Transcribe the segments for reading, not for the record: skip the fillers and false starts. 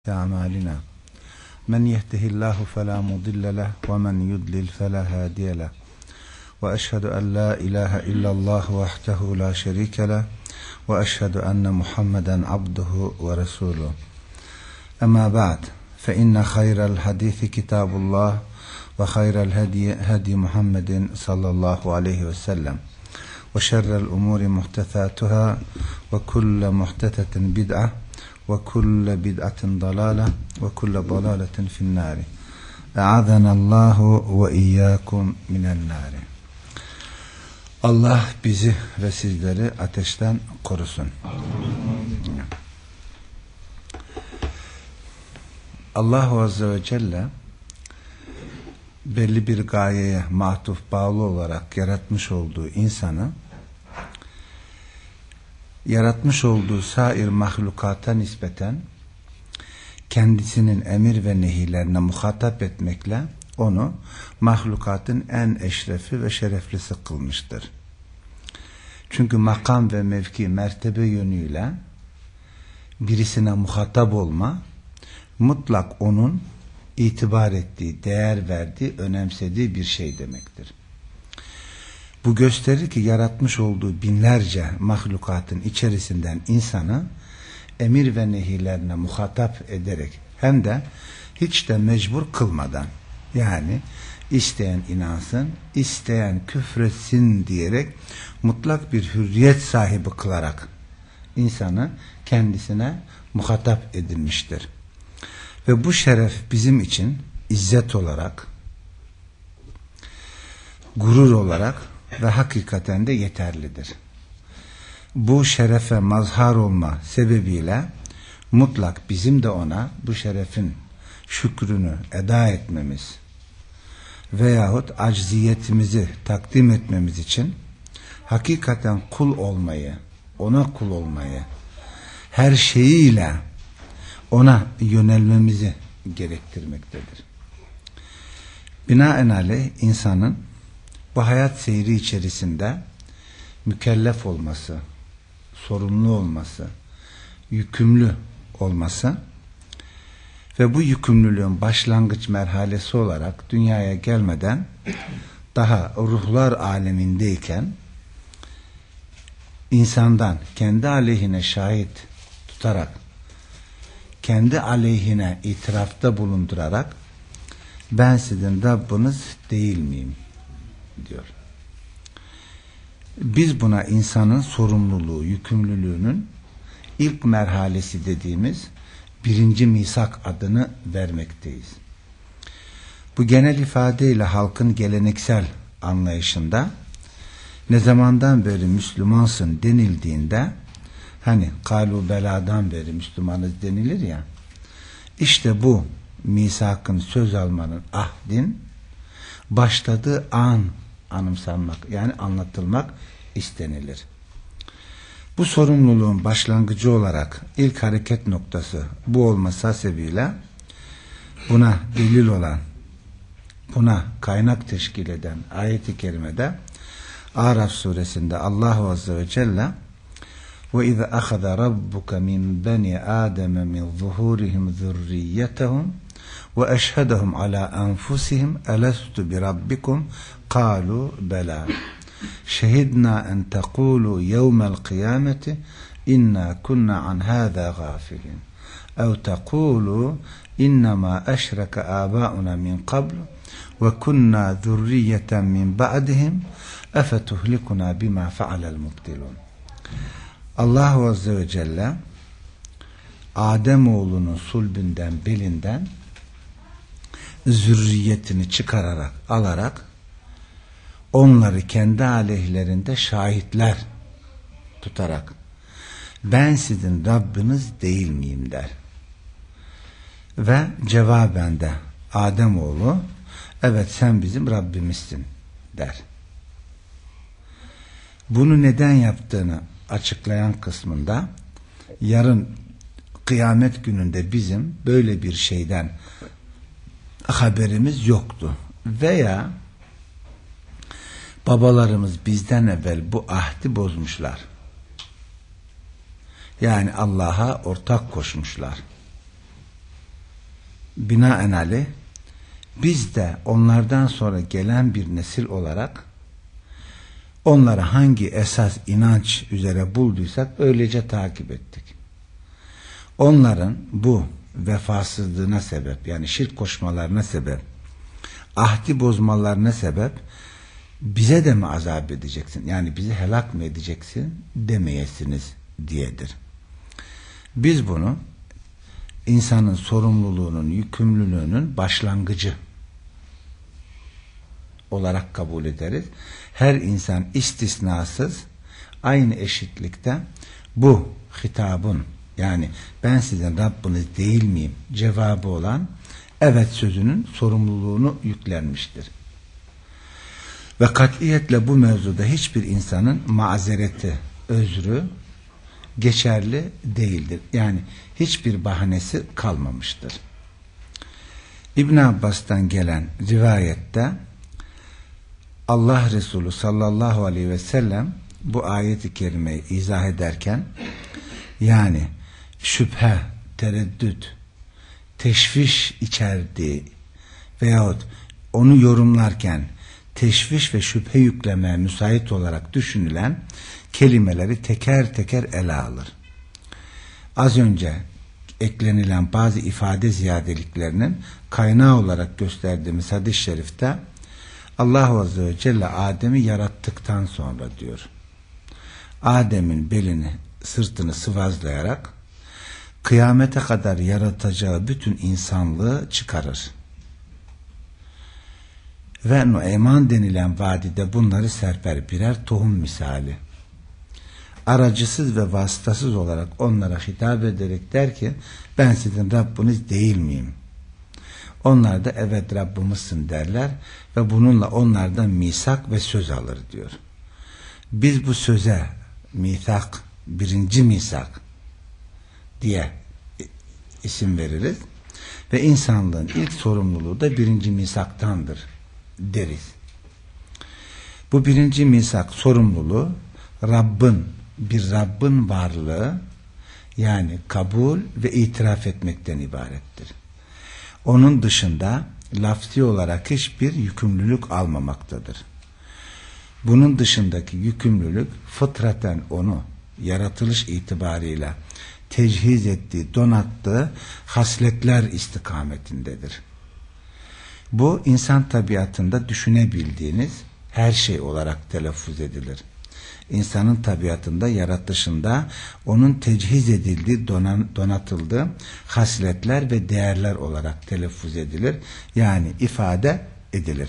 أعمالنا من يهده الله فلا مضل له ومن يضلل فلا هادي له وأشهد أن لا إله إلا الله وحده لا شريك له وأشهد أن محمدا عبده ورسوله أما بعد فإن خير الحديث كتاب الله وخير الهدي هدي محمد صلى الله عليه وسلم وشر الأمور محدثاتها وكل محدثة بدعة وكل بدعة ضلالة وكل ضلالة في النار أعاذنا الله وإياكم من النار. Allah bizi ve sizleri ateşten korusun. Allah Azze ve Celle belli bir gayeye matuf bağlı olarak yaratmış olduğu insanı yaratmış olduğu sair mahlukata nispeten kendisinin emir ve nehirlerine muhatap etmekle onu mahlukatın en eşrefi ve şereflisi kılmıştır. Çünkü makam ve mevki, mertebe yönüyle birisine muhatap olma mutlak onun itibar ettiği, değer verdiği, önemsediği bir şey demektir. Bu gösterir ki yaratmış olduğu binlerce mahlukatın içerisinden insanı emir ve nehirlerine muhatap ederek hem de hiç de mecbur kılmadan, yani isteyen inansın, isteyen küfretsin diyerek mutlak bir hürriyet sahibi kılarak insanı kendisine muhatap edilmiştir. Ve bu şeref bizim için izzet olarak, gurur olarak ve hakikaten de yeterlidir. Bu şerefe mazhar olma sebebiyle mutlak bizim de ona bu şerefin şükrünü eda etmemiz veyahut acziyetimizi takdim etmemiz için hakikaten kul olmayı, ona kul olmayı, her şeyiyle ona yönelmemizi gerektirmektedir. Binaenaleyh insanın bu hayat seyri içerisinde mükellef olması, sorumlu olması, yükümlü olması ve bu yükümlülüğün başlangıç merhalesi olarak dünyaya gelmeden daha ruhlar alemindeyken insandan kendi aleyhine şahit tutarak, kendi aleyhine itirafta bulundurarak ben sizin Rabbiniz değil miyim diyor. Biz buna insanın sorumluluğu, yükümlülüğünün ilk merhalesi dediğimiz birinci misak adını vermekteyiz. Bu genel ifadeyle halkın geleneksel anlayışında ne zamandan beri Müslümansın denildiğinde hani kalu beladan beri Müslümanız denilir ya, işte bu misakın, söz almanın, ahdin başladığı an anımsanmak, yani anlatılmak istenilir. Bu sorumluluğun başlangıcı olarak ilk hareket noktası bu olması hasebiyle buna delil olan, buna kaynak teşkil eden ayet-i kerimede Araf suresinde Allah Azze ve Celle وَاِذَا أَخَذَ رَبُّكَ مِنْ بَنِي آدَمَ مِنْ ظُهُورِهِمْ ذُرِّيَّتَهُمْ وَأَشْهَدَهُمْ عَلَى أَنْفُسِهِمْ أَلَسْتُ بِرَبِّكُمْ قَالُوا بَلَى شَهِدْنَا أَنْ تَقُولُوا يَوْمَ الْقِيَامَةِ إِنَّا كُنَّا عَنْ هَذَا غَافِلِينَ أَوْ تَقُولُوا إِنَّمَا أَشْرَكَ آبَاؤُنَا مِنْ قَبْلُ وَكُنَّا ذُرِّيَّةً مِنْ بَعْدِهِمْ أَفَتُهْلِكُنَا بِمَا فَعَلَ الْمُبْطِلُونَ. Allah Azze ve Celle Ademoğlunun sulbünden, belinden zürriyetini çıkararak, alarak onları kendi aleyhlerinde şahitler tutarak ben sizin Rabbiniz değil miyim der. Ve cevaben de Ademoğlu evet sen bizim Rabbimizsin der. Bunu neden yaptığını açıklayan kısmında yarın kıyamet gününde bizim böyle bir şeyden haberimiz yoktu veya babalarımız bizden evvel bu ahdi bozmuşlar. Yani Allah'a ortak koşmuşlar. binaenaleyh biz de onlardan sonra gelen bir nesil olarak onları hangi esas inanç üzere bulduysak öylece takip ettik. Onların bu vefasızlığına sebep, yani şirk koşmalarına sebep, ahdi bozmalarına sebep, bize de mi azap edeceksin, yani bizi helak mı edeceksin demeyesiniz diyedir. Biz bunu insanın sorumluluğunun, yükümlülüğünün başlangıcı olarak kabul ederiz. Her insan istisnasız aynı eşitlikte bu hitabın, yani ben sizin Rabbiniz değil miyim cevabı olan evet sözünün sorumluluğunu yüklenmiştir. Ve katiyetle bu mevzuda hiçbir insanın mazereti, özrü geçerli değildir. Yani hiçbir bahanesi kalmamıştır. İbn Abbas'tan gelen rivayette Allah Resulü sallallahu aleyhi ve sellem bu ayeti kerimeyi izah ederken, yani şüphe, tereddüt, teşviş içerdiği veyahut onu yorumlarken teşviş ve şüphe yüklemeye müsait olarak düşünülen kelimeleri teker teker ele alır. Az önce eklenilen bazı ifade ziyadeliklerinin kaynağı olarak gösterdiğimiz hadis-i şerifte Allah Azze ve Celle Adem'i yarattıktan sonra diyor, Adem'in belini, sırtını sıvazlayarak kıyamete kadar yaratacağı bütün insanlığı çıkarır. Ve Nueyman denilen vadide bunları serper birer tohum misali. Aracısız ve vasıtasız olarak onlara hitap ederek der ki, ben sizin Rabbiniz değil miyim? Onlar da evet Rabbimizsin derler ve bununla onlardan misak ve söz alır diyor. Biz bu söze misak, birinci misak diye isim veririz ve insanlığın ilk sorumluluğu da birinci misaktandır deriz. Bu birinci misak sorumluluğu bir Rabbin varlığı, yani kabul ve itiraf etmekten ibarettir. Onun dışında lafzi olarak hiçbir yükümlülük almamaktadır. Bunun dışındaki yükümlülük fıtraten onu yaratılış itibarıyla tecihiz ettiği, donattığı hasletler istikametindedir. Bu insan tabiatında düşünebildiğiniz her şey olarak telaffuz edilir. İnsanın tabiatında, yaratışında onun tecihiz edildiği, donatıldığı hasletler ve değerler olarak telaffuz edilir. Yani ifade edilir.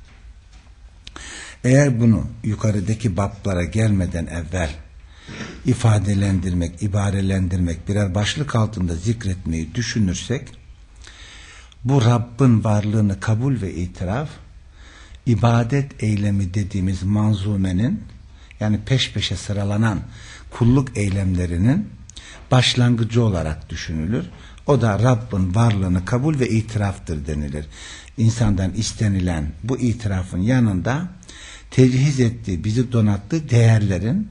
Eğer bunu yukarıdaki bablara gelmeden evvel ifadelendirmek, ibarelendirmek, birer başlık altında zikretmeyi düşünürsek, bu Rabbin varlığını kabul ve itiraf, ibadet eylemi dediğimiz manzumenin, yani peş peşe sıralanan kulluk eylemlerinin başlangıcı olarak düşünülür. O da Rabbin varlığını kabul ve itiraftır denilir. İnsandan istenilen bu itirafın yanında tecihiz ettiği, bizi donattığı değerlerin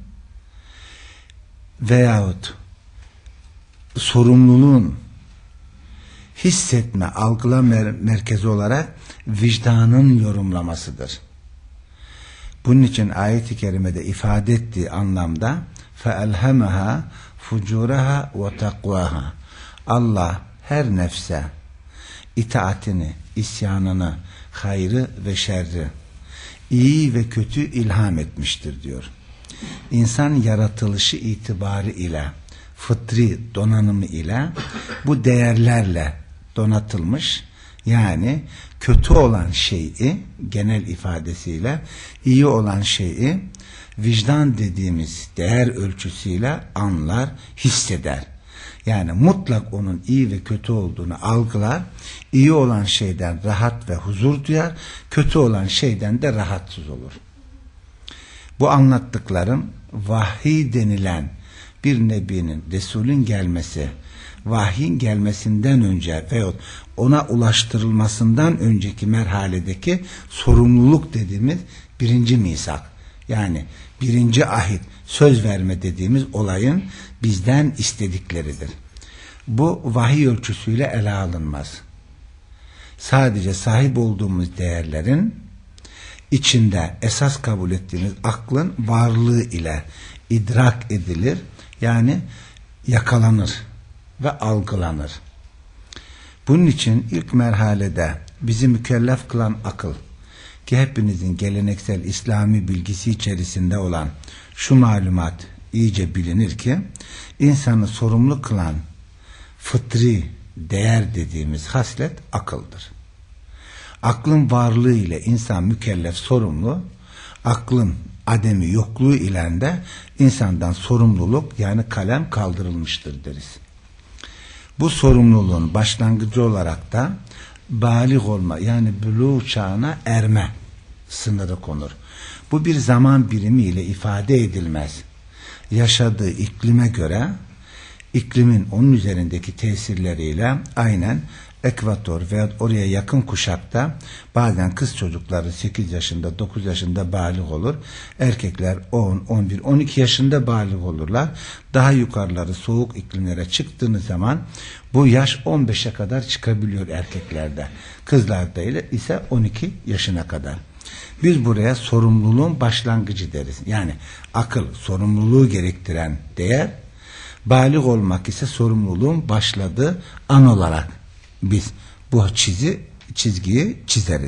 veyahut sorumluluğun hissetme, algılama merkezi olarak vicdanın yorumlamasıdır. Bunun için ayet-i kerimede ifade ettiği anlamda فَاَلْهَمَهَا فُجُورَهَا وَتَقْوَاهَا, Allah her nefse itaatini, isyanını, hayrı ve şerri, iyi ve kötü ilham etmiştir diyor. İnsan yaratılışı itibarı ile, fıtri donanımı ile, bu değerlerle donatılmış, yani kötü olan şeyi genel ifadesiyle, iyi olan şeyi vicdan dediğimiz değer ölçüsüyle anlar, hisseder. Yani mutlak onun iyi ve kötü olduğunu algılar, iyi olan şeyden rahat ve huzur duyar, kötü olan şeyden de rahatsız olur. Bu anlattıklarım vahiy denilen bir nebinin, Resulün gelmesi, vahyin gelmesinden önce veyahut ona ulaştırılmasından önceki merhaledeki sorumluluk dediğimiz birinci misak, yani birinci ahit, söz verme dediğimiz olayın bizden istedikleridir. Bu vahiy ölçüsüyle ele alınmaz. sadece sahip olduğumuz değerlerin içinde esas kabul ettiğimiz aklın varlığı ile idrak edilir. Yani yakalanır ve algılanır. Bunun için ilk merhalede bizi mükellef kılan akıl, ki hepinizin geleneksel İslami bilgisi içerisinde olan şu malumat iyice bilinir ki, insanı sorumlu kılan fıtri değer dediğimiz haslet akıldır. Aklın varlığı ile insan mükellef, sorumlu, aklın ademi yokluğu ile de insandan sorumluluk yani kalem kaldırılmıştır deriz. Bu sorumluluğun başlangıcı olarak da bâlig olma yani buluğ çağına erme sınırı konur. Bu bir zaman birimi ile ifade edilmez. Yaşadığı iklime göre iklimin onun üzerindeki tesirleriyle aynen ekvator veya oraya yakın kuşakta bazen kız çocukları 8 yaşında 9 yaşında bâlig olur. Erkekler 10, 11, 12 yaşında bâlig olurlar. Daha yukarıları soğuk iklimlere çıktığınız zaman bu yaş 15'e kadar çıkabiliyor erkeklerde. Kızlarda ise 12 yaşına kadar. Biz buraya sorumluluğun başlangıcı deriz. Yani akıl sorumluluğu gerektiren değer, bâlig olmak ise sorumluluğun başladığı an olarak biz bu çizgiyi çizeriz.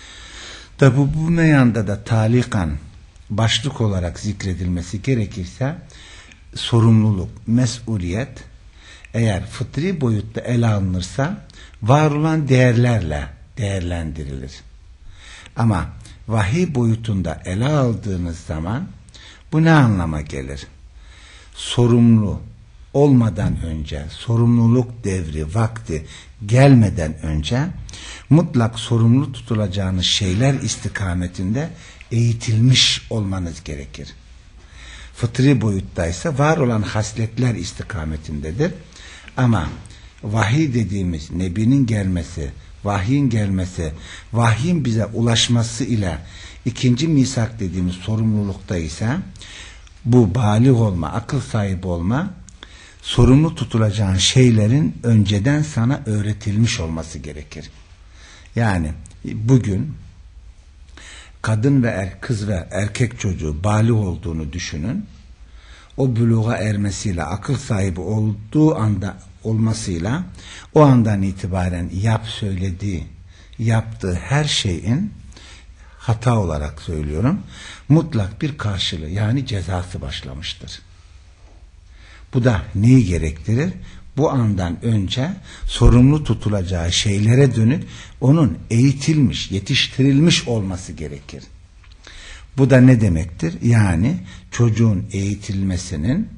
Tabi bu meyanda da talikan başlık olarak zikredilmesi gerekirse sorumluluk, mesuliyet eğer fıtri boyutta ele alınırsa var olan değerlerle değerlendirilir. Ama vahiy boyutunda ele aldığınız zaman bu ne anlama gelir? Sorumlu olmadan önce, sorumluluk devri, vakti gelmeden önce mutlak sorumlu tutulacağınız şeyler istikametinde eğitilmiş olmanız gerekir. Fıtri boyuttaysa var olan hasletler istikametindedir. Ama vahiy dediğimiz nebinin gelmesi, vahyin gelmesi, vahyin bize ulaşması ile ikinci misak dediğimiz sorumlulukta ise bu bâlig olma, akıl sahibi olma, sorumlu tutulacağın şeylerin önceden sana öğretilmiş olması gerekir. Yani bugün kadın ve kız ve erkek çocuğu bâlig olduğunu düşünün. O buluğa ermesiyle, akıl sahibi olduğu anda olmasıyla o andan itibaren yaptığı her şeyin hata olarak söylüyorum, mutlak bir karşılığı yani cezası başlamıştır. Bu da neyi gerektirir? Bu andan önce sorumlu tutulacağı şeylere dönük onun eğitilmiş, yetiştirilmiş olması gerekir. Bu da ne demektir? Yani çocuğun eğitilmesinin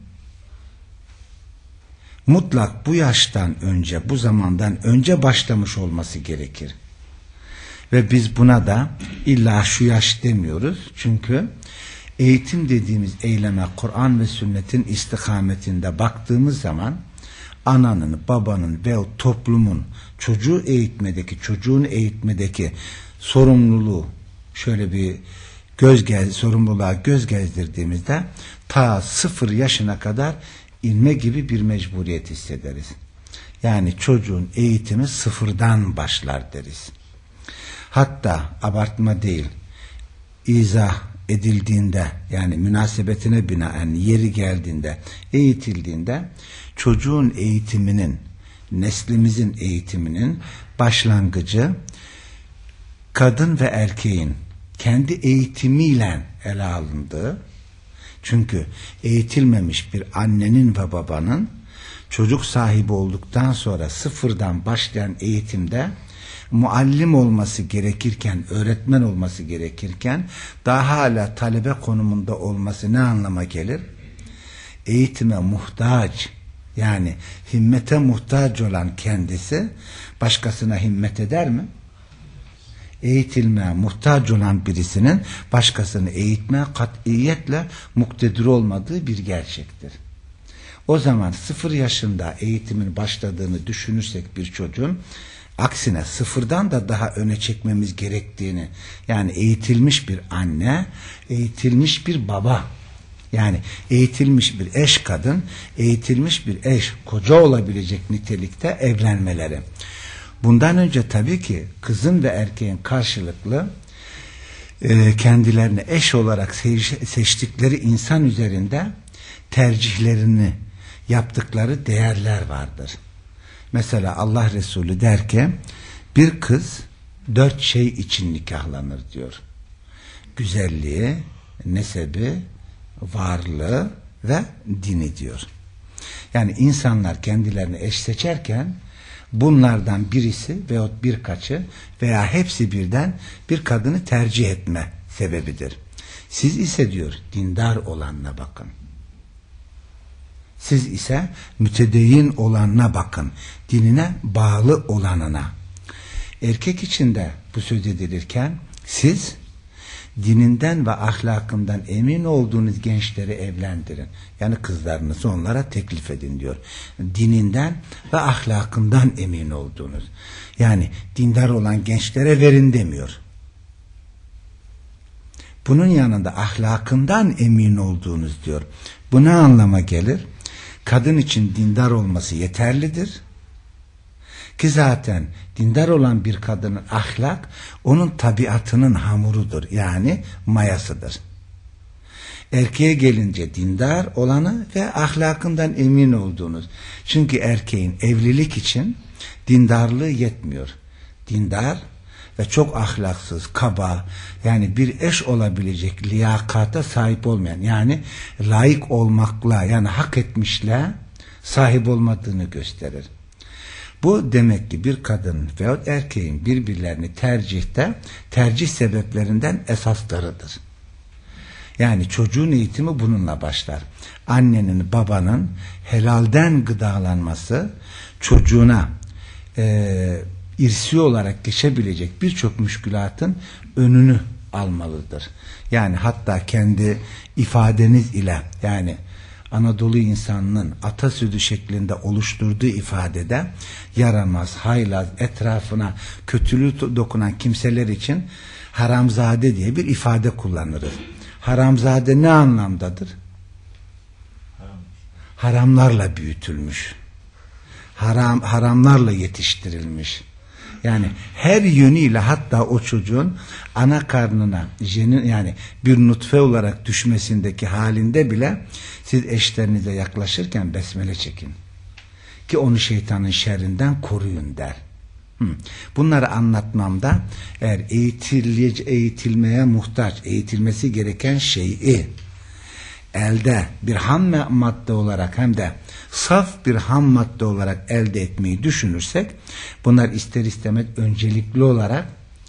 mutlak bu yaştan önce, bu zamandan önce başlamış olması gerekir. Ve biz buna da illa şu yaş demiyoruz. Çünkü eğitim dediğimiz eyleme Kur'an ve sünnetin istikametinde baktığımız zaman ananın, babanın ve toplumun çocuğun eğitmedeki sorumluluğu şöyle bir sorumluluğa göz gezdirdiğimizde ta 0 yaşına kadar inme gibi bir mecburiyet hissederiz. Yani çocuğun eğitimi 0'dan başlar deriz. Hatta abartma değil, izah edildiğinde yani münasebetine binaen yeri geldiğinde, eğitildiğinde çocuğun eğitiminin, neslimizin eğitiminin başlangıcı kadın ve erkeğin kendi eğitimiyle ele alındığı, çünkü eğitilmemiş bir annenin ve babanın çocuk sahibi olduktan sonra 0'dan başlayan eğitimde muallim olması gerekirken, öğretmen olması gerekirken daha hala talebe konumunda olması ne anlama gelir? Eğitime muhtaç, yani himmete muhtaç olan kendisi başkasına himmet eder mi? Eğitilmeye muhtaç olan birisinin başkasını eğitmeye katiyetle muktedir olmadığı bir gerçektir. O zaman 0 yaşında eğitimin başladığını düşünürsek bir çocuğun, aksine 0'dan da daha öne çekmemiz gerektiğini, yani eğitilmiş bir anne, eğitilmiş bir baba, yani eğitilmiş bir eş kadın, eğitilmiş bir eş koca olabilecek nitelikte evlenmeleri. Bundan önce tabii ki kızın ve erkeğin karşılıklı kendilerine eş olarak seçtikleri insan üzerinde tercihlerini yaptıkları değerler vardır. Mesela Allah Resulü der ki bir kız 4 şey için nikahlanır diyor. Güzelliği, nesebi, varlığı ve dini diyor. Yani insanlar kendilerini eş seçerken bunlardan birisi veyahut birkaçı veya hepsi birden bir kadını tercih etme sebebidir. Siz ise diyor dindar olanına bakın. Siz ise mütedeyyin olanına bakın. Dinine bağlı olanına. Erkek için de bu söz edilirken siz dininden ve ahlakından emin olduğunuz gençleri evlendirin. Yani kızlarınızı onlara teklif edin diyor. Dininden ve ahlakından emin olduğunuz. Yani dindar olan gençlere verin demiyor. Bunun yanında ahlakından emin olduğunuz diyor. Bu ne anlama gelir? Kadın için dindar olması yeterlidir. Ki zaten dindar olan bir kadının ahlak onun tabiatının hamurudur. Yani mayasıdır. Erkeğe gelince dindar olanı ve ahlakından emin olduğunuz. Çünkü erkeğin evlilik için dindarlığı yetmiyor. Dindar ve çok ahlaksız, kaba, yani bir eş olabilecek liyakata sahip olmayan, yani layık olmakla, yani hak etmişle sahip olmadığını gösterir. Bu demek ki bir kadın veyahut erkeğin birbirlerini tercih sebeplerinden esaslarıdır. Yani çocuğun eğitimi bununla başlar. Annenin, babanın helalden gıdalanması çocuğuna irsi olarak geçebilecek birçok müşkülatın önünü almalıdır. Yani hatta kendi ifadeniz ile, yani Anadolu insanının atasözü şeklinde oluşturduğu ifadede yaramaz, haylaz, etrafına kötülüğü dokunan kimseler için haramzade diye bir ifade kullanırız. Haramzade ne anlamdadır? Haramlarla büyütülmüş. Haramlarla yetiştirilmiş. Yani her yönüyle, hatta o çocuğun ana karnına yani bir nutfe olarak düşmesindeki halinde bile siz eşlerinize yaklaşırken besmele çekin. Ki onu şeytanın şerrinden koruyun der. Bunları anlatmamda eğer eğitilmeye muhtaç, eğitilmesi gereken şeyi elde bir ham madde olarak hem de saf bir ham madde olarak elde etmeyi düşünürsek bunlar ister istemez öncelikli olarak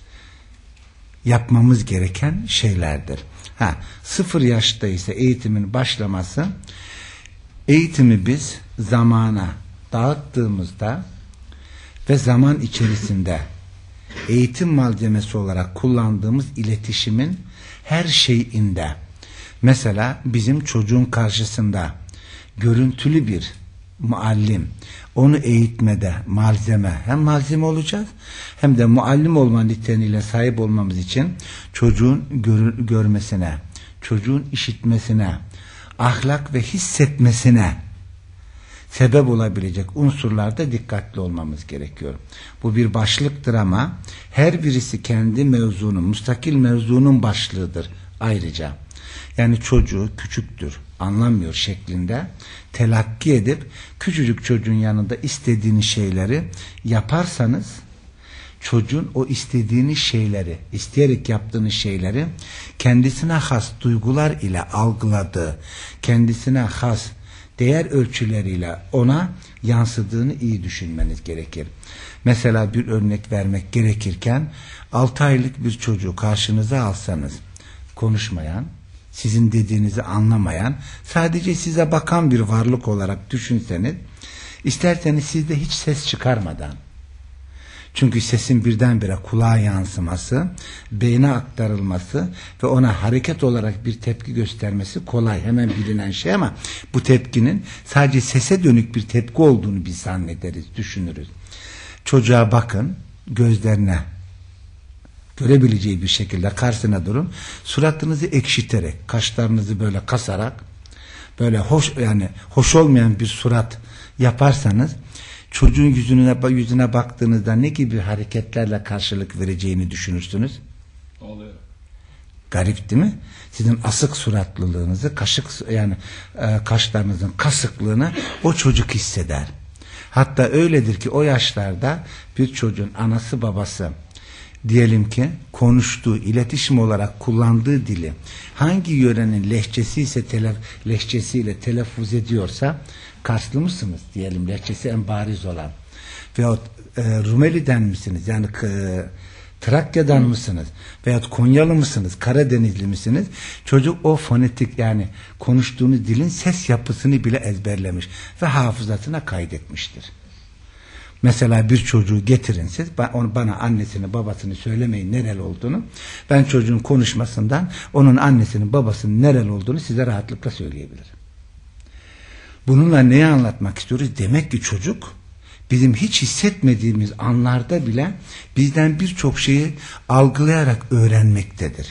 yapmamız gereken şeylerdir. 0 yaşta ise eğitimin başlaması, eğitimi biz zamana dağıttığımızda ve zaman içerisinde eğitim malzemesi olarak kullandığımız iletişimin her şeyinde, mesela bizim çocuğun karşısında görüntülü bir muallim, onu eğitmede hem malzeme olacağız, hem de muallim olma niteliğine sahip olmamız için çocuğun görmesine, çocuğun işitmesine, ahlak ve hissetmesine sebep olabilecek unsurlarda dikkatli olmamız gerekiyor. Bu bir başlıktır ama her birisi kendi mevzunun, müstakil mevzunun başlığıdır ayrıca. Yani çocuğu küçüktür, anlamıyor şeklinde telakki edip küçücük çocuğun yanında istediğiniz şeyleri yaparsanız, çocuğun o istediğiniz şeyleri, isteyerek yaptığınız şeyleri kendisine has duygular ile algıladığı, kendisine has değer ölçüleriyle ona yansıdığını iyi düşünmeniz gerekir. Mesela bir örnek vermek gerekirken 6 aylık bir çocuğu karşınıza alsanız, konuşmayan, sizin dediğinizi anlamayan, sadece size bakan bir varlık olarak düşünseniz, isterseniz sizde hiç ses çıkarmadan, çünkü sesin birdenbire kulağa yansıması, beyne aktarılması ve ona hareket olarak bir tepki göstermesi kolay, hemen bilinen şey, ama bu tepkinin sadece sese dönük bir tepki olduğunu biz zannederiz, düşünürüz. Çocuğa bakın, gözlerine görebileceği bir şekilde karşısına durun, suratınızı ekşiterek, kaşlarınızı böyle kasarak, böyle hoş olmayan bir surat yaparsanız, çocuğun yüzüne baktığınızda ne gibi hareketlerle karşılık vereceğini düşünürsünüz? Oluyor. Garip değil mi? Sizin asık suratlılığınızı, kaşlarınızın kasıklığını o çocuk hisseder. Hatta öyledir ki o yaşlarda bir çocuğun anası babası diyelim ki konuştuğu, iletişim olarak kullandığı dili hangi yörenin lehçesiyle telaffuz ediyorsa, Karslı mısınız diyelim, lehçesi en bariz olan, veyahut Rumeli'den misiniz, yani Trakya'dan mısınız veyahut Konyalı mısınız, Karadenizli misiniz, çocuk o fonetik, yani konuştuğunuz dilin ses yapısını bile ezberlemiş ve hafızasına kaydetmiştir. Mesela bir çocuğu getirin siz, bana annesini babasını söylemeyin nereli olduğunu, ben çocuğun konuşmasından onun annesinin babasının nereli olduğunu size rahatlıkla söyleyebilirim. Bununla neyi anlatmak istiyoruz? Demek ki çocuk bizim hiç hissetmediğimiz anlarda bile bizden birçok şeyi algılayarak öğrenmektedir.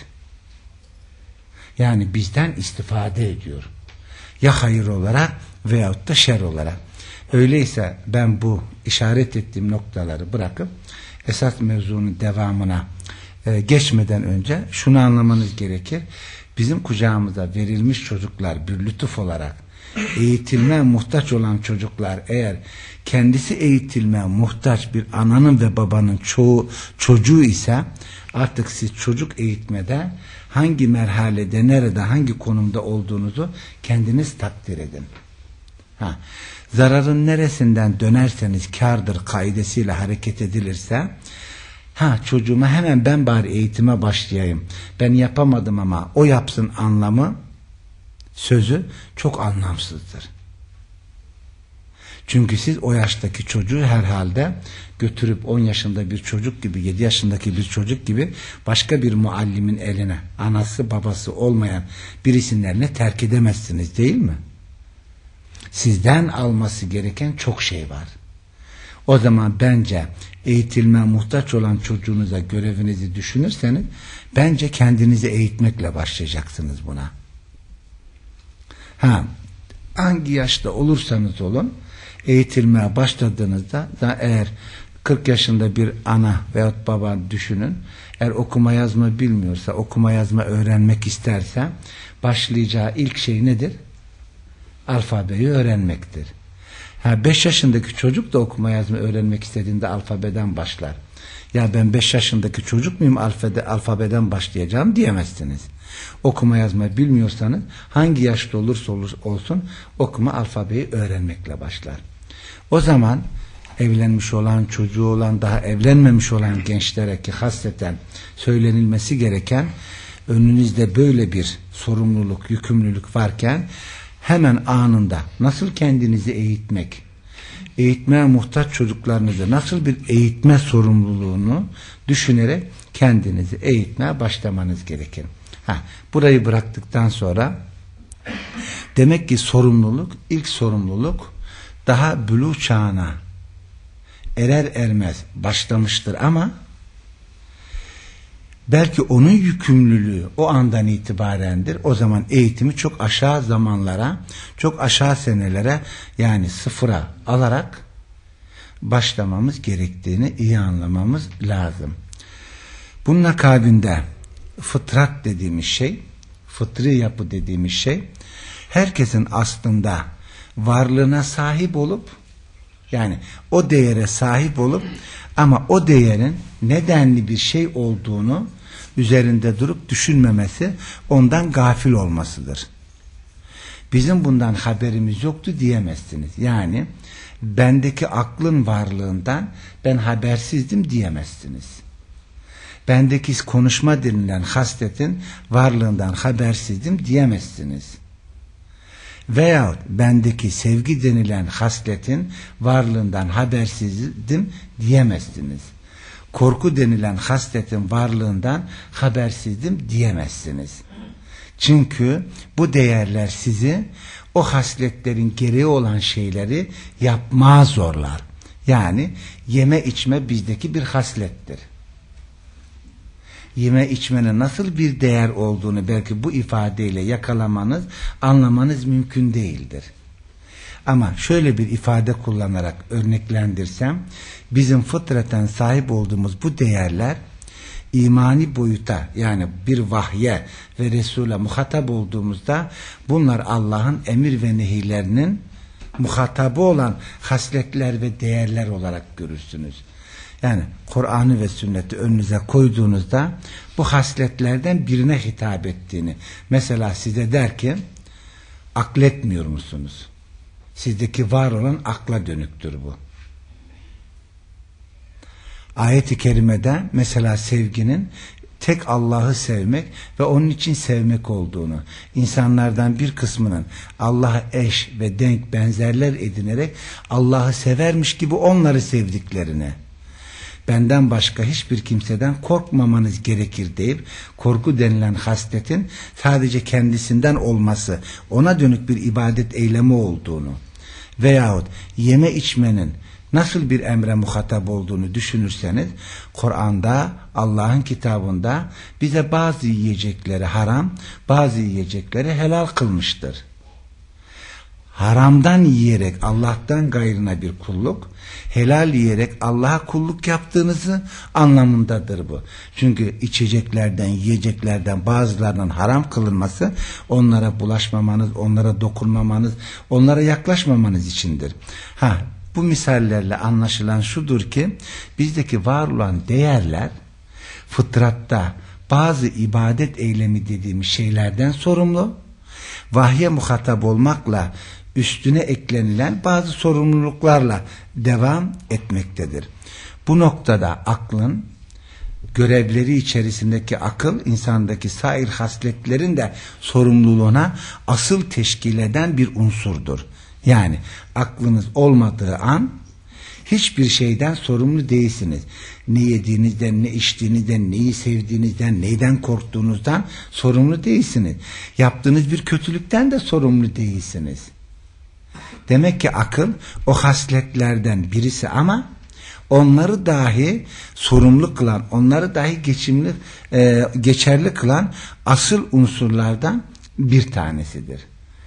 Yani bizden istifade ediyor. Ya hayır olarak veyahut da şer olarak. Öyleyse ben bu işaret ettiğim noktaları bırakıp esas mevzunun devamına geçmeden önce şunu anlamanız gerekir. Bizim kucağımıza verilmiş çocuklar bir lütuf olarak eğitilmeye muhtaç olan çocuklar, eğer kendisi eğitilmeye muhtaç bir ananın ve babanın çocuğu ise, artık siz çocuk eğitmede hangi merhalede, nerede, hangi konumda olduğunuzu kendiniz takdir edin. Zararın neresinden dönerseniz kârdır kaidesiyle hareket edilirse, çocuğuma hemen ben bari eğitime başlayayım, ben yapamadım ama o yapsın anlamı sözü çok anlamsızdır. Çünkü siz o yaştaki çocuğu herhalde götürüp 10 yaşında bir çocuk gibi, 7 yaşındaki bir çocuk gibi başka bir muallimin eline, anası babası olmayan birisinin eline terk edemezsiniz, değil mi? Sizden alması gereken çok şey var. O zaman bence eğitilmeye muhtaç olan çocuğunuza görevinizi düşünürseniz, bence kendinizi eğitmekle başlayacaksınız buna. Hangi yaşta olursanız olun, eğitilmeye başladığınızda, eğer 40 yaşında bir ana veyahut baba düşünün, eğer okuma yazma bilmiyorsa, okuma yazma öğrenmek isterse, başlayacağı ilk şey nedir? Alfabeyi öğrenmektir. 5 yaşındaki çocuk da okuma yazma öğrenmek istediğinde alfabeden başlar. Ya ben 5 yaşındaki çocuk muyum, alfabeden başlayacağım diyemezsiniz. Okuma yazma bilmiyorsanız hangi yaşta olursa olsun okuma, alfabeyi öğrenmekle başlar. O zaman evlenmiş olan, çocuğu olan, daha evlenmemiş olan gençlere ki hasreten söylenilmesi gereken, önünüzde böyle bir sorumluluk, yükümlülük varken hemen anında nasıl kendinizi eğitmek, eğitmeye muhtaç çocuklarınızı nasıl bir eğitme sorumluluğunu düşünerek kendinizi eğitmeye başlamanız gerekir. Burayı bıraktıktan sonra demek ki ilk sorumluluk daha buluğ çağına erer ermez başlamıştır ama belki onun yükümlülüğü o andan itibarendir. O zaman eğitimi çok aşağı zamanlara, çok aşağı senelere, yani sıfıra alarak başlamamız gerektiğini iyi anlamamız lazım. Bunun akabinde fıtrat dediğimiz şey, fıtri yapı dediğimiz şey, herkesin aslında varlığına sahip olup, yani o değere sahip olup ama o değerin nedenli bir şey olduğunu üzerinde durup düşünmemesi, ondan gafil olmasıdır. Bizim bundan haberimiz yoktu diyemezsiniz. Yani bendeki aklın varlığından ben habersizdim diyemezsiniz. Bendeki konuşma denilen hasletin varlığından habersizdim diyemezsiniz. Veyahut bendeki sevgi denilen hasletin varlığından habersizdim diyemezsiniz. Korku denilen hasletin varlığından habersizdim diyemezsiniz. Çünkü bu değerler sizi o hasletlerin gereği olan şeyleri yapmaya zorlar. Yani yeme içme bizdeki bir haslettir. Yeme içmenin nasıl bir değer olduğunu belki bu ifadeyle yakalamanız, anlamanız mümkün değildir. Ama şöyle bir ifade kullanarak örneklendirsem, bizim fıtraten sahip olduğumuz bu değerler imani boyuta, yani bir vahye ve Resul'e muhatap olduğumuzda bunlar Allah'ın emir ve nehirlerinin muhatabı olan hasletler ve değerler olarak görürsünüz. Yani Kur'an'ı ve sünneti önünüze koyduğunuzda bu hasletlerden birine hitap ettiğini, mesela size der ki akletmiyor musunuz? Sizdeki var olan akla dönüktür bu. Ayet-i kerimede mesela sevginin tek Allah'ı sevmek ve onun için sevmek olduğunu, insanlardan bir kısmının Allah'a eş ve denk benzerler edinerek Allah'ı severmiş gibi onları sevdiklerini, benden başka hiçbir kimseden korkmamanız gerekir deyip korku denilen hasletin sadece kendisinden olması, ona dönük bir ibadet eylemi olduğunu veyahut yeme içmenin nasıl bir emre muhatap olduğunu düşünürseniz, Kur'an'da, Allah'ın kitabında bize bazı yiyecekleri haram, bazı yiyecekleri helal kılmıştır. Haramdan yiyerek Allah'tan gayrına bir kulluk, helal yiyerek Allah'a kulluk yaptığınızı anlamındadır bu. Çünkü içeceklerden, yiyeceklerden bazılarının haram kılınması, onlara bulaşmamanız, onlara dokunmamanız, onlara yaklaşmamanız içindir. Bu misallerle anlaşılan şudur ki, bizdeki var olan değerler fıtratta bazı ibadet eylemi dediğimiz şeylerden sorumlu, vahye muhatap olmakla üstüne eklenilen bazı sorumluluklarla devam etmektedir. Bu noktada aklın görevleri içerisindeki akıl, insandaki sair hasletlerin de sorumluluğuna asıl teşkil eden bir unsurdur. Yani aklınız olmadığı an hiçbir şeyden sorumlu değilsiniz. Ne yediğinizden, ne içtiğinizden, neyi sevdiğinizden, neyden korktuğunuzdan sorumlu değilsiniz. Yaptığınız bir kötülükten de sorumlu değilsiniz. Demek ki akıl o hasletlerden birisi ama onları dahi sorumlu kılan, onları dahi geçerli kılan asıl unsurlardan bir tanesidir.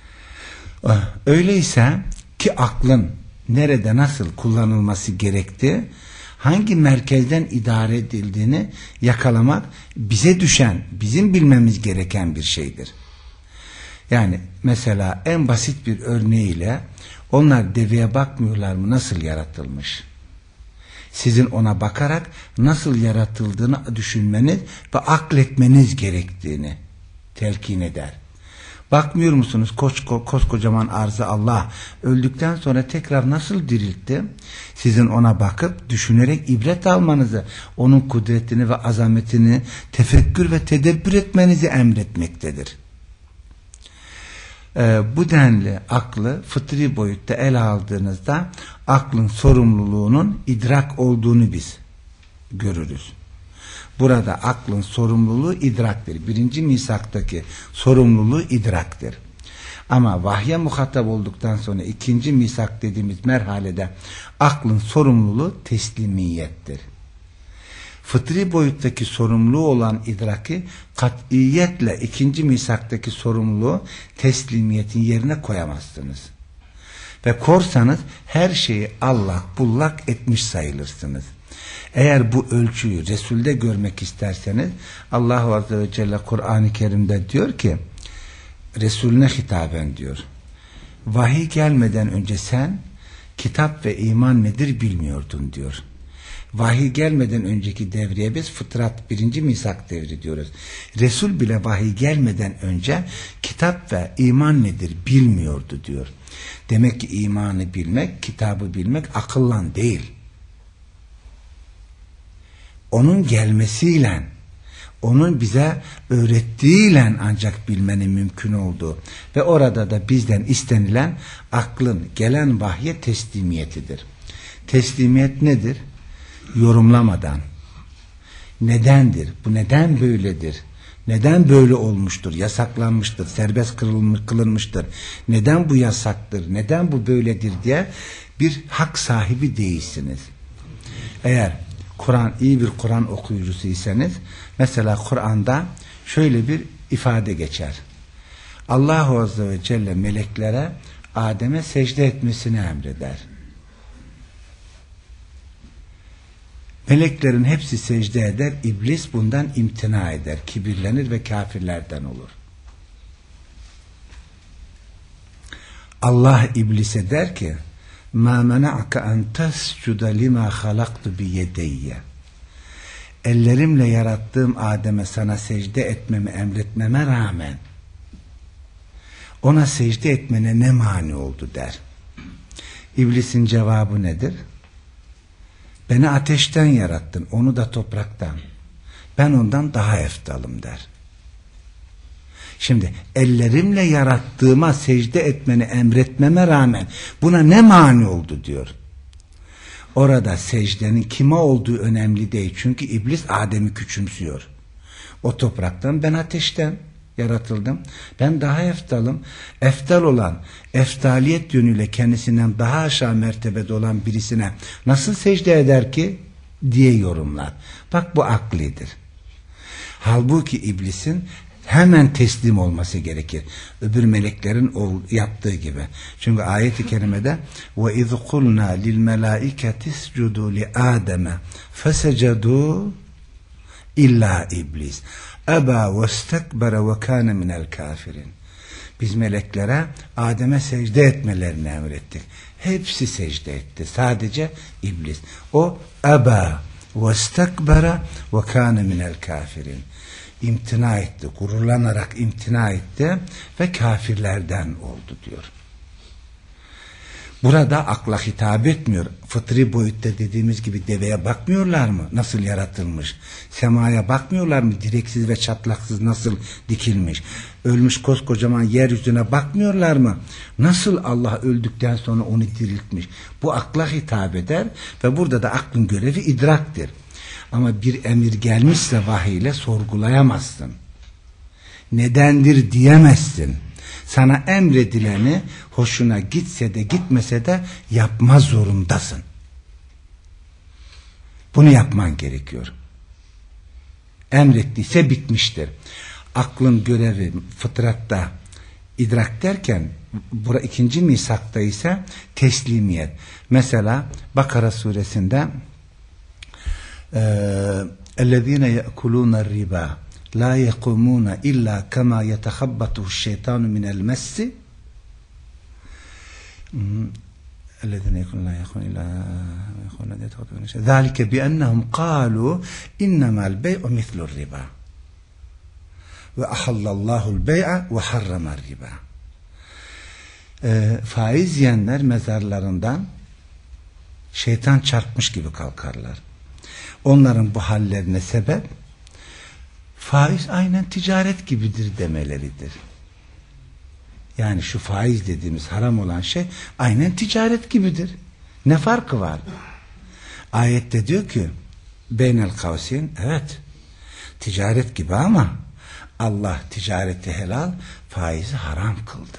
Öyleyse ki aklın nerede nasıl kullanılması gerektiği, hangi merkezden idare edildiğini yakalamak bize düşen, bizim bilmemiz gereken bir şeydir. Yani mesela en basit bir örneğiyle, onlar deveye bakmıyorlar mı nasıl yaratılmış? Sizin ona bakarak nasıl yaratıldığını düşünmeniz ve akletmeniz gerektiğini telkin eder. Bakmıyor musunuz koskocaman arzı Allah öldükten sonra tekrar nasıl diriltti? Sizin ona bakıp düşünerek ibret almanızı, onun kudretini ve azametini tefekkür ve tedebbür etmenizi emretmektedir. Bu denli aklı fıtri boyutta ele aldığınızda aklın sorumluluğunun idrak olduğunu biz görürüz. Burada aklın sorumluluğu idraktır. Birinci misaktaki sorumluluğu idraktır. Ama vahye muhatap olduktan sonra ikinci misak dediğimiz merhalede aklın sorumluluğu teslimiyettir. Fıtri boyuttaki sorumluluğu olan idraki katiyetle ikinci misaktaki sorumluluğu teslimiyetin yerine koyamazsınız. Ve korsanız her şeyi allak bullak etmiş sayılırsınız. Eğer bu ölçüyü Resul'de görmek isterseniz, Allah Azze ve Celle Kur'an-ı Kerim'de diyor ki, Resulüne hitaben diyor, vahiy gelmeden önce sen kitap ve iman nedir bilmiyordun diyor. Vahiy gelmeden önceki devreye biz fıtrat, birinci misak devri diyoruz. Resul bile vahiy gelmeden önce kitap ve iman nedir bilmiyordu diyor. Demek ki imanı bilmek, kitabı bilmek akılla değil. Onun gelmesiyle, onun bize öğrettiğiyle ancak bilmenin mümkün olduğu ve orada da bizden istenilen aklın gelen vahye teslimiyetidir. Teslimiyet nedir? Yorumlamadan. Nedendir? Bu neden böyledir? Neden böyle olmuştur? Yasaklanmıştır, serbest kılınmıştır. Neden bu yasaktır? Neden bu böyledir diye bir hak sahibi değilsiniz. Eğer iyi bir Kur'an okuyucusuysanız, mesela Kur'an'da şöyle bir ifade geçer. Allah Azze ve Celle meleklere Adem'e secde etmesini emreder. Meleklerin hepsi secde eder. İblis bundan imtina eder. Kibirlenir ve kafirlerden olur. Allah iblise der ki مَا مَنَعْكَ أَنْ تَسْجُدَ لِمَا خَلَقْتُ بِيَدَيَّ Ellerimle yarattığım Adem'e sana secde etmemi emretmeme rağmen ona secde etmene ne mani oldu der. İblisin cevabı nedir? Beni ateşten yarattın, onu da topraktan. Ben ondan daha eftalım der. Şimdi ellerimle yarattığıma secde etmeni emretmeme rağmen buna ne mani oldu diyor. Orada secdenin kime olduğu önemli değil. Çünkü iblis Adem'i küçümsüyor. O topraktan, ben ateşten yaratıldım. Ben daha eftalım. Eftal olan, eftaliyet yönüyle kendisinden daha aşağı mertebede olan birisine nasıl secde eder ki diye yorumlar. Bak, bu aklidir. Halbuki iblisin hemen teslim olması gerekir. Öbür meleklerin yaptığı gibi. Çünkü ayet-i kerimede وَاِذْ قُلْنَا لِلْمَلَائِكَةِ اسْجُدُوا لِآدَمَ فَسَجَدُوا اِلَّا iblis اَبَا وَاسْتَكْبَرَ وَكَانَ مِنَ الْكَافِرِينَ Biz meleklere Adem'e secde etmelerini emrettik. Hepsi secde etti. Sadece iblis. O اَبَا وَاسْتَكْبَرَ وَكَانَ مِنَ الْكَافِرِينَ İmtina etti, gururlanarak imtina etti ve kafirlerden oldu diyor. Burada akla hitap etmiyor. Fıtri boyutta dediğimiz gibi deveye bakmıyorlar mı? Nasıl yaratılmış? Semaya bakmıyorlar mı? Direksiz ve çatlaksız nasıl dikilmiş? Ölmüş koskocaman yeryüzüne bakmıyorlar mı? Nasıl Allah öldükten sonra onu diriltmiş? Bu akla hitap eder ve burada da aklın görevi idraktır. Ama bir emir gelmişse vahiyle sorgulayamazsın. Nedendir diyemezsin. Sana emredileni hoşuna gitse de gitmese de yapma zorundasın. Bunu yapman gerekiyor. Emrettiyse bitmiştir. Aklın görevi fıtratta idrak derken ikinci misakta ise teslimiyet. Mesela Bakara suresinde اَلَّذ۪ينَ يَأْكُلُونَ الرِّبَا لَا يَقُومُونَ اِلَّا كَمَا يَتَخَبَّتُهُ الشَّيْطَانُ مِنَ الْمَسِّ الَّذ۪ينَ يَقُولُونَ لَا يَقُومُونَ اِلَّا ذَٰلِكَ بِأَنَّهُمْ قَالُوا اِنَّمَا الْبَيْءُ مِثْلُ الرِّبَا وَأَحَلَّ اللّٰهُ الْبَيْءَ وَحَرَّمَ الرِّبَا Faiz yiyenler mezarlarından şeytan çarpmış gibi kalkarlar. Onların bu hallerine sebep faiz aynen ticaret gibidir demeleridir. Yani şu faiz dediğimiz haram olan şey aynen ticaret gibidir. Ne farkı var? Ayette diyor ki beynel kavsin, evet ticaret gibi ama Allah ticareti helal, faizi haram kıldı.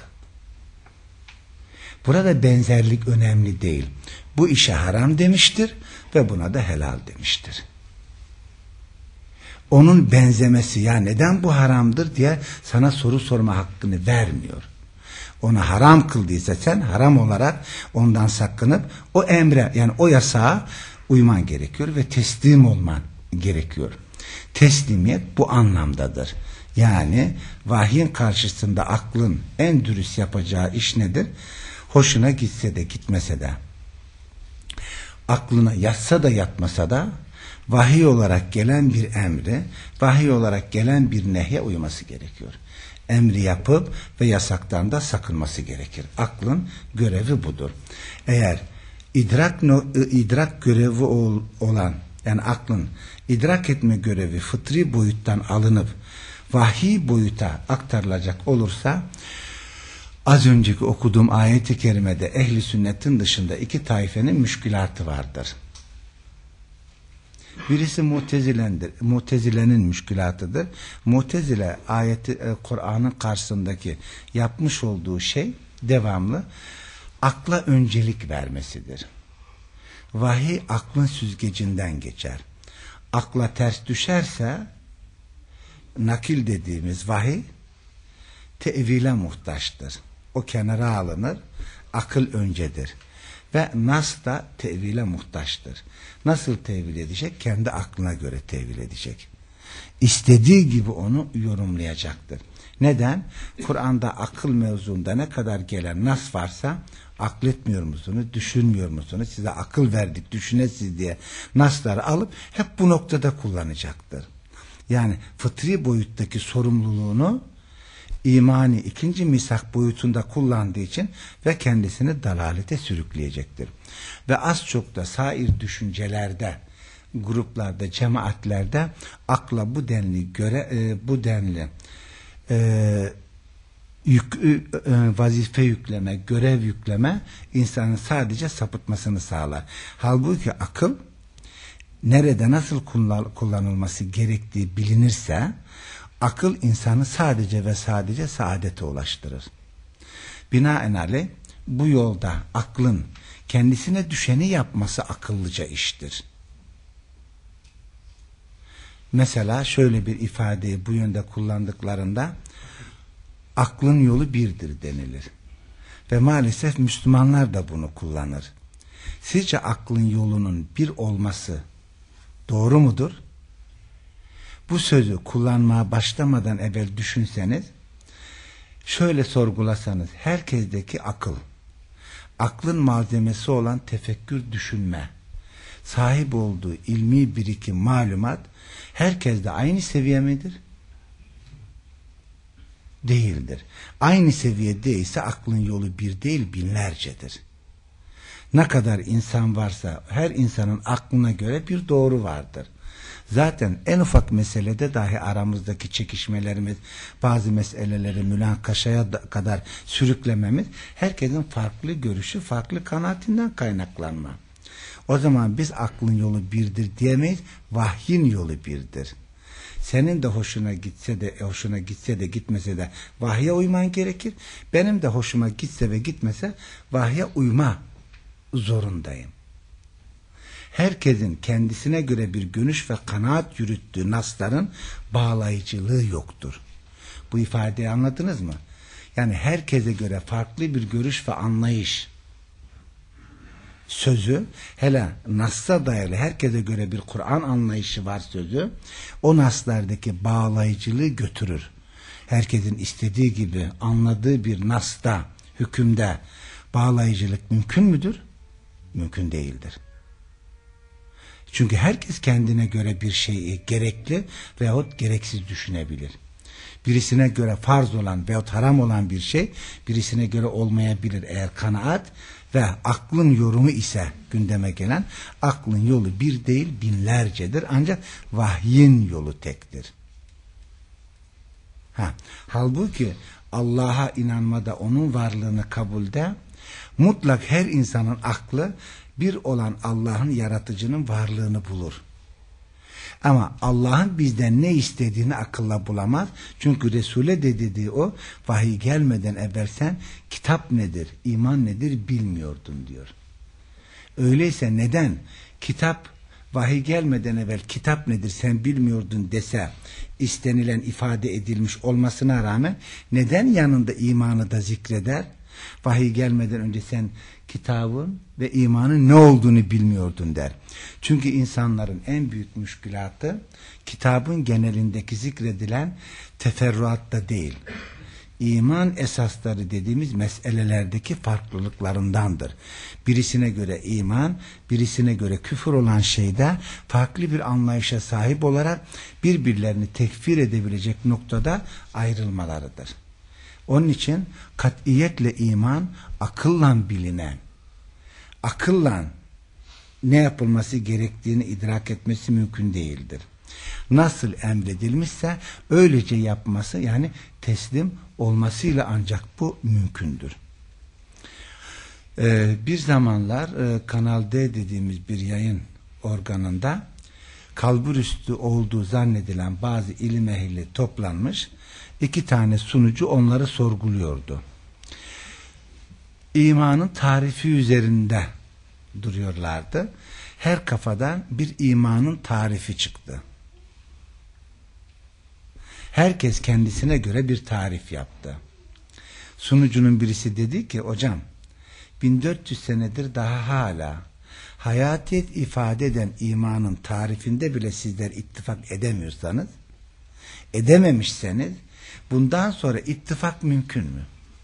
Burada benzerlik önemli değil. Bu işe haram demiştir ve buna da helal demiştir. Onun benzemesi, ya neden bu haramdır diye sana soru sorma hakkını vermiyor. Ona haram kıldıysa sen haram olarak ondan sakınıp o emre, yani o yasağa uyman gerekiyor ve teslim olman gerekiyor. Teslimiyet bu anlamdadır. Yani vahyin karşısında aklın en dürüst yapacağı iş nedir? Hoşuna gitse de gitmese de, aklına yatsa da yatmasa da vahiy olarak gelen bir emre, vahiy olarak gelen bir nehye uyması gerekiyor. Emri yapıp ve yasaktan da sakınması gerekir. Aklın görevi budur. Eğer idrak görevi olan, yani aklın idrak etme görevi fıtri boyuttan alınıp vahiy boyuta aktarılacak olursa, az önceki okuduğum ayet-i kerimede ehli sünnetin dışında iki taifenin müşkülatı vardır. Birisi Mutezile'nin müşkülatıdır. Mutezile Kur'an'ın karşısındaki yapmış olduğu şey devamlı akla öncelik vermesidir. Vahiy aklın süzgecinden geçer. Akla ters düşerse nakil dediğimiz vahiy tevile muhtaçtır. o kenara alınır. Akıl öncedir. Ve nas da tevile muhtaçtır. Nasıl tevil edecek? Kendi aklına göre tevil edecek. İstediği gibi onu yorumlayacaktır. Neden? Kur'an'da akıl mevzunda ne kadar gelen nas varsa, akletmiyor musunuz, düşünmüyor musunuz, size akıl verdik, düşünesiz diye nasları alıp hep bu noktada kullanacaktır. Yani fıtri boyuttaki sorumluluğunu imani ikinci misak boyutunda kullandığı için ve kendisini dalalete sürükleyecektir. Ve az çok da sair düşüncelerde, gruplarda, cemaatlerde akla bu denli vazife yükleme, görev yükleme insanın sadece sapıtmasını sağlar. Halbuki akıl nerede nasıl kullanılması gerektiği bilinirse akıl insanı sadece ve sadece saadete ulaştırır. Binaenaleyh bu yolda aklın kendisine düşeni yapması akıllıca iştir. Mesela şöyle bir ifadeyi bu yönde kullandıklarında aklın yolu birdir denilir. Ve maalesef Müslümanlar da bunu kullanır. Sizce aklın yolunun bir olması doğru mudur? Bu sözü kullanmaya başlamadan evvel düşünseniz, şöyle sorgulasanız, herkesteki akıl, aklın malzemesi olan tefekkür, düşünme, sahip olduğu ilmi birikim, malumat, herkeste aynı seviye midir? Değildir. Aynı seviyede ise aklın yolu bir değil, binlercedir. Ne kadar insan varsa her insanın aklına göre bir doğru vardır. Zaten en ufak meselede dahi aramızdaki çekişmelerimiz, bazı meseleleri münakaşaya kadar sürüklememiz, herkesin farklı görüşü, farklı kanaatinden kaynaklanma. O zaman biz aklın yolu birdir diyemeyiz, vahyin yolu birdir. Senin de hoşuna gitse de gitmese de vahye uyman gerekir. Benim de hoşuma gitse ve gitmese vahye uyma zorundayım. Herkesin kendisine göre bir görüş ve kanaat yürüttüğü nasların bağlayıcılığı yoktur. Bu ifadeyi anladınız mı? Yani herkese göre farklı bir görüş ve anlayış sözü, hele nas'a dayalı herkese göre bir Kur'an anlayışı var sözü, o naslardaki bağlayıcılığı götürür. Herkesin istediği gibi anladığı bir nas'ta, hükümde bağlayıcılık mümkün müdür? Mümkün değildir. Çünkü herkes kendine göre bir şeyi gerekli veyahut gereksiz düşünebilir. Birisine göre farz olan veyahut haram olan bir şey birisine göre olmayabilir. Eğer kanaat ve aklın yorumu ise gündeme gelen, aklın yolu bir değil binlercedir. Ancak vahyin yolu tektir. Halbuki Allah'a inanmada, onun varlığını kabulde mutlak her insanın aklı bir olan Allah'ın, yaratıcının varlığını bulur. Ama Allah'ın bizden ne istediğini akılla bulamaz. Çünkü Resul'e de dediği o, vahiy gelmeden evvel sen kitap nedir, iman nedir bilmiyordun diyor. Öyleyse neden kitap, vahiy gelmeden evvel kitap nedir sen bilmiyordun dese, istenilen ifade edilmiş olmasına rağmen neden yanında imanı da zikreder? Vahiy gelmeden önce sen kitabın ve imanın ne olduğunu bilmiyordun der. Çünkü insanların en büyük müşkülatı kitabın genelindeki zikredilen teferruatta değil, İman esasları dediğimiz meselelerdeki farklılıklarındandır. Birisine göre iman, birisine göre küfür olan şeyde farklı bir anlayışa sahip olarak birbirlerini tekfir edebilecek noktada ayrılmalarıdır. Onun için katiyetle iman akılla bilinen, akılla ne yapılması gerektiğini idrak etmesi mümkün değildir. Nasıl emredilmişse öylece yapması, yani teslim olmasıyla ancak bu mümkündür. Bir zamanlar Kanal D dediğimiz bir yayın organında kalburüstü olduğu zannedilen bazı ilim ehli toplanmış, 2 tane sunucu onları sorguluyordu. İmanın tarifi üzerinde duruyorlardı. Her kafadan bir imanın tarifi çıktı. Herkes kendisine göre bir tarif yaptı. Sunucunun birisi dedi ki hocam 1400 senedir daha hala hayatiyet ifade eden imanın tarifinde bile sizler ittifak edemiyorsanız, edememişseniz bundan sonra ittifak mümkün mü?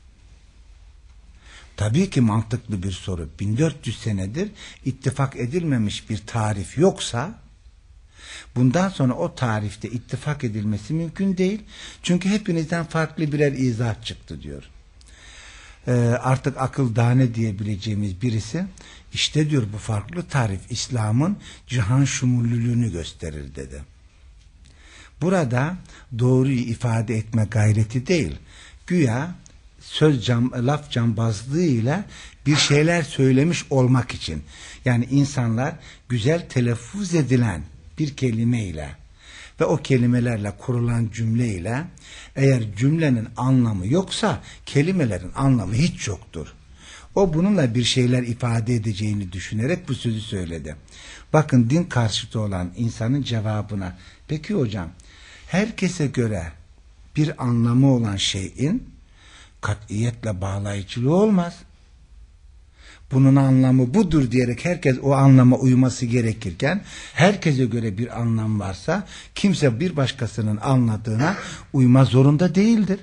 Tabii ki mantıklı bir soru. 1400 senedir ittifak edilmemiş bir tarif yoksa bundan sonra o tarifte ittifak edilmesi mümkün değil. Çünkü hepinizden farklı birer izah çıktı diyor. Artık akıl dane diyebileceğimiz birisi işte diyor bu farklı tarif İslam'ın cihan şumullülüğünü gösterir dedi. Burada doğruyu ifade etme gayreti değil, güya laf cambazlığıyla bir şeyler söylemiş olmak için, yani insanlar güzel telaffuz edilen bir kelimeyle ve o kelimelerle kurulan cümleyle, eğer cümlenin anlamı yoksa kelimelerin anlamı hiç yoktur. O bununla bir şeyler ifade edeceğini düşünerek bu sözü söyledi. Bakın din karşıtı olan insanın cevabına, peki hocam herkese göre bir anlamı olan şeyin katiyetle bağlayıcılığı olmaz. Bunun anlamı budur diyerek herkes o anlama uyması gerekirken herkese göre bir anlam varsa kimse bir başkasının anladığına uyma zorunda değildir.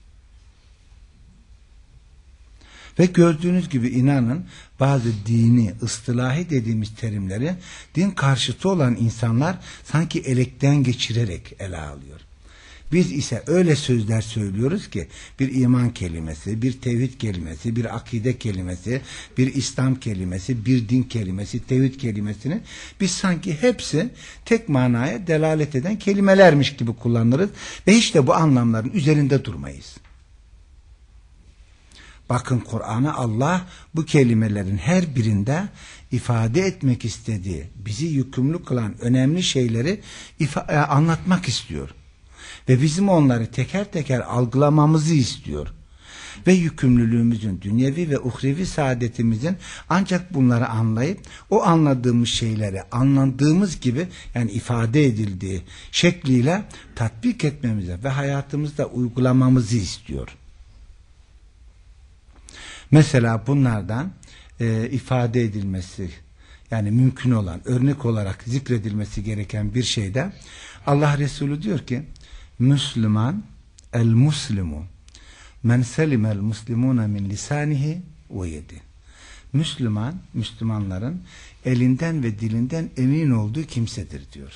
Ve gördüğünüz gibi inanın bazı dini, ıstılahi dediğimiz terimleri din karşıtı olan insanlar sanki elekten geçirerek ele alıyor. Biz ise öyle sözler söylüyoruz ki bir iman kelimesi, bir tevhid kelimesi, bir akide kelimesi, bir İslam kelimesi, bir din kelimesi, tevhid kelimesini biz sanki hepsi tek manaya delalet eden kelimelermiş gibi kullanırız ve hiç de bu anlamların üzerinde durmayız. Bakın Kur'an'a Allah bu kelimelerin her birinde ifade etmek istediği, bizi yükümlü kılan önemli şeyleri anlatmak istiyor. Ve bizim onları teker teker algılamamızı istiyor. Ve yükümlülüğümüzün, dünyevi ve uhrevi saadetimizin ancak bunları anlayıp o anladığımız şeyleri anladığımız gibi, yani ifade edildiği şekliyle tatbik etmemize ve hayatımızda uygulamamızı istiyor. Mesela bunlardan ifade edilmesi, yani mümkün olan, örnek olarak zikredilmesi gereken bir şeyde Allah Resulü diyor ki Müslüman el muslimu men selimel muslimuna min lisanihi ve yedi. Müslüman, Müslümanların elinden ve dilinden emin olduğu kimsedir diyor.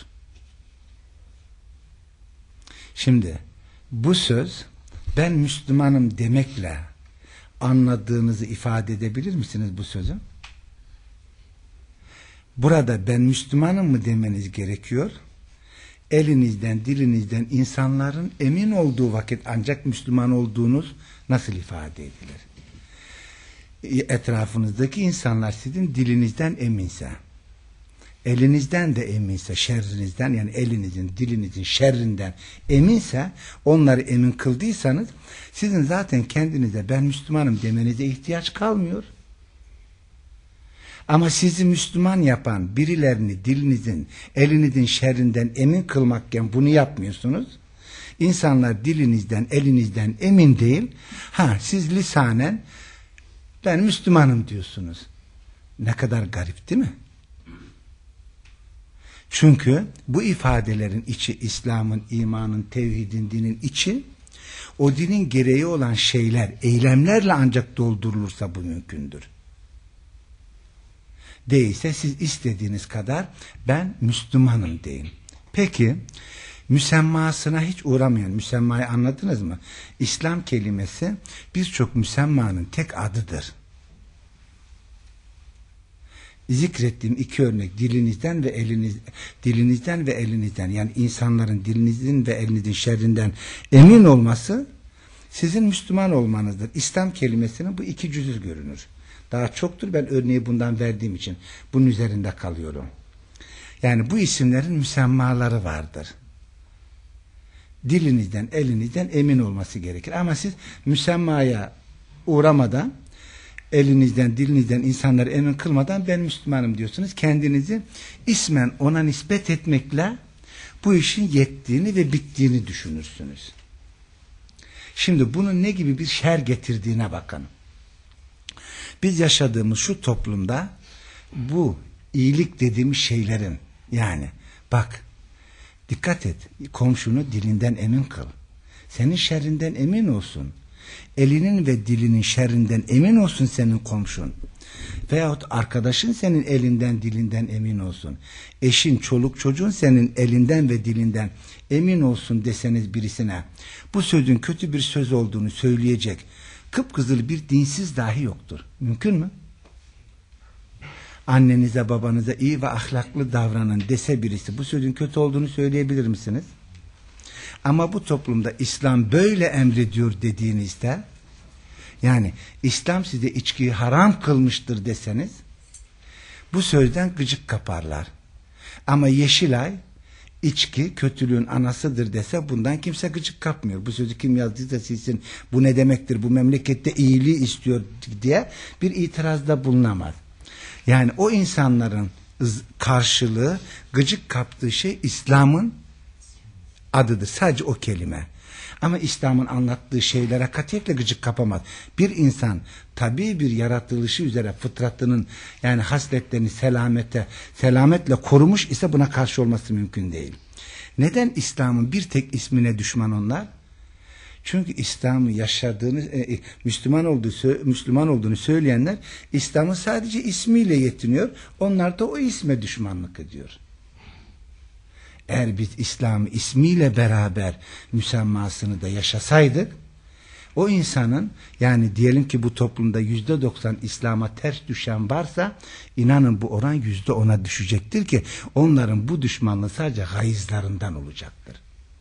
Şimdi bu söz ben Müslümanım demekle anladığınızı ifade edebilir misiniz bu sözü? Burada ben Müslümanım mı demeniz gerekiyor? Elinizden, dilinizden insanların emin olduğu vakit ancak Müslüman olduğunuz nasıl ifade edilir? Etrafınızdaki insanlar sizin dilinizden eminse, elinizden de eminse, şerrinizden, yani elinizin, dilinizin şerrinden eminse, onları emin kıldıysanız sizin zaten kendinize ben Müslümanım demenize ihtiyaç kalmıyor. Ama sizi Müslüman yapan birilerini dilinizin, elinizin şerrinden emin kılmakken bunu yapmıyorsunuz. İnsanlar dilinizden, elinizden emin değil. Siz lisanen ben Müslümanım diyorsunuz. Ne kadar garip değil mi? Çünkü bu ifadelerin içi, İslam'ın, imanın, tevhidin, dinin içi, o dinin gereği olan şeyler, eylemlerle ancak doldurulursa bu mümkündür. Değilse siz istediğiniz kadar ben Müslümanım deyin. Peki müsemmasına hiç uğramayan, müsemmayı anladınız mı? İslam kelimesi birçok müsemmanın tek adıdır. Zikrettiğim iki örnek dilinizden ve elinizden, yani insanların dilinizin ve elinizin şerrinden emin olması sizin Müslüman olmanızdır. İslam kelimesinin bu iki cüzü görünür. Daha çoktur, ben örneği bundan verdiğim için bunun üzerinde kalıyorum. Yani bu isimlerin müsemmaları vardır. Dilinizden, elinizden emin olması gerekir. Ama siz müsemmaya uğramadan, elinizden, dilinizden insanları emin kılmadan ben Müslümanım diyorsunuz. Kendinizi ismen ona nispet etmekle bu işin yettiğini ve bittiğini düşünürsünüz. Şimdi bunun ne gibi bir şer getirdiğine bakın. Biz yaşadığımız şu toplumda bu iyilik dediğimiz şeylerin, yani bak, dikkat et, komşunu dilinden emin kıl. Senin şerrinden emin olsun. Elinin ve dilinin şerrinden emin olsun senin komşun. Veyahut arkadaşın senin elinden dilinden emin olsun. Eşin, çoluk çocuğun senin elinden ve dilinden emin olsun deseniz birisine, bu sözün kötü bir söz olduğunu söyleyecek kıpkızıl bir dinsiz dahi yoktur. Mümkün mü? Annenize babanıza iyi ve ahlaklı davranın dese birisi, bu sözün kötü olduğunu söyleyebilir misiniz? Ama bu toplumda İslam böyle emrediyor dediğinizde, yani İslam size içkiyi haram kılmıştır deseniz, bu sözden gıcık kaparlar. Ama Yeşilay içki kötülüğün anasıdır dese bundan kimse gıcık kapmıyor. Bu sözü kim yazdıysa silsin, bu ne demektir, bu memlekette iyiliği istiyor diye bir itirazda bulunamaz. Yani o insanların karşılığı, gıcık kaptığı şey İslam'ın adıdır. Sadece o kelime. Ama İslam'ın anlattığı şeylere katiyetle gıcık kapamaz. Bir insan tabii bir yaratılışı üzere fıtratının, yani hasletlerini selametle korumuş ise buna karşı olması mümkün değil. Neden İslam'ın bir tek ismine düşman onlar? Çünkü İslam'ı yaşadığını, Müslüman olduğunu söyleyenler İslam'ın sadece ismiyle yetiniyor. Onlar da o isme düşmanlık ediyor. Eğer biz İslam'ı ismiyle beraber müsemmasını da yaşasaydık, o insanın, yani diyelim ki bu toplumda %90 İslam'a ters düşen varsa, inanın bu oran %10'a düşecektir ki onların bu düşmanlığı sadece gayızlarından olacaktır.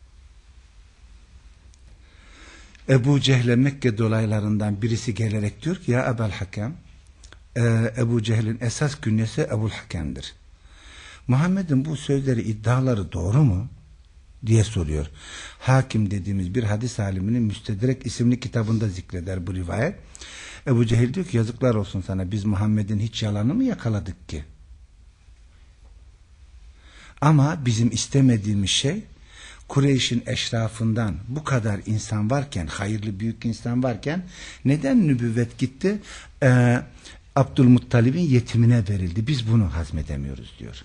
Ebu Cehil'e Mekke dolaylarından birisi gelerek diyor ki, ya Ebul Hakem, Ebu Cehil'in esas künyesi Ebul Hakem'dir. Muhammed'in bu sözleri, iddiaları doğru mu diye soruyor. Hakim dediğimiz bir hadis aliminin Müstedrek isimli kitabında zikreder bu rivayet. Ebu Cehil diyor ki, yazıklar olsun sana, biz Muhammed'in hiç yalanı mı yakaladık ki? Ama bizim istemediğimiz şey, Kureyş'in eşrafından bu kadar insan varken, hayırlı büyük insan varken, neden nübüvvet gitti? Abdülmuttalib'in yetimine verildi. Biz bunu hazmedemiyoruz diyor.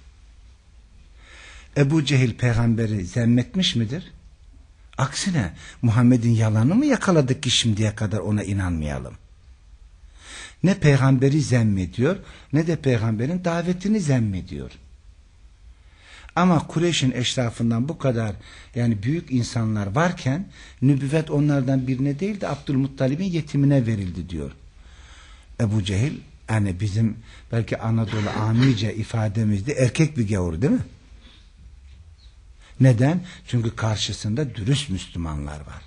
Ebu Cehil peygamberi zemmetmiş midir? Aksine Muhammed'in yalanı mı yakaladık ki şimdiye kadar ona inanmayalım? Ne peygamberi zemmediyor, ne de peygamberin davetini zemmediyor. Ama Kureyş'in eşrafından bu kadar, yani büyük insanlar varken, nübüvvet onlardan birine değil de Abdülmuttalib'in yetimine verildi diyor. Ebu Cehil, yani bizim belki Anadolu amice ifademizde erkek bir gavur değil mi? Neden? Çünkü karşısında dürüst Müslümanlar var.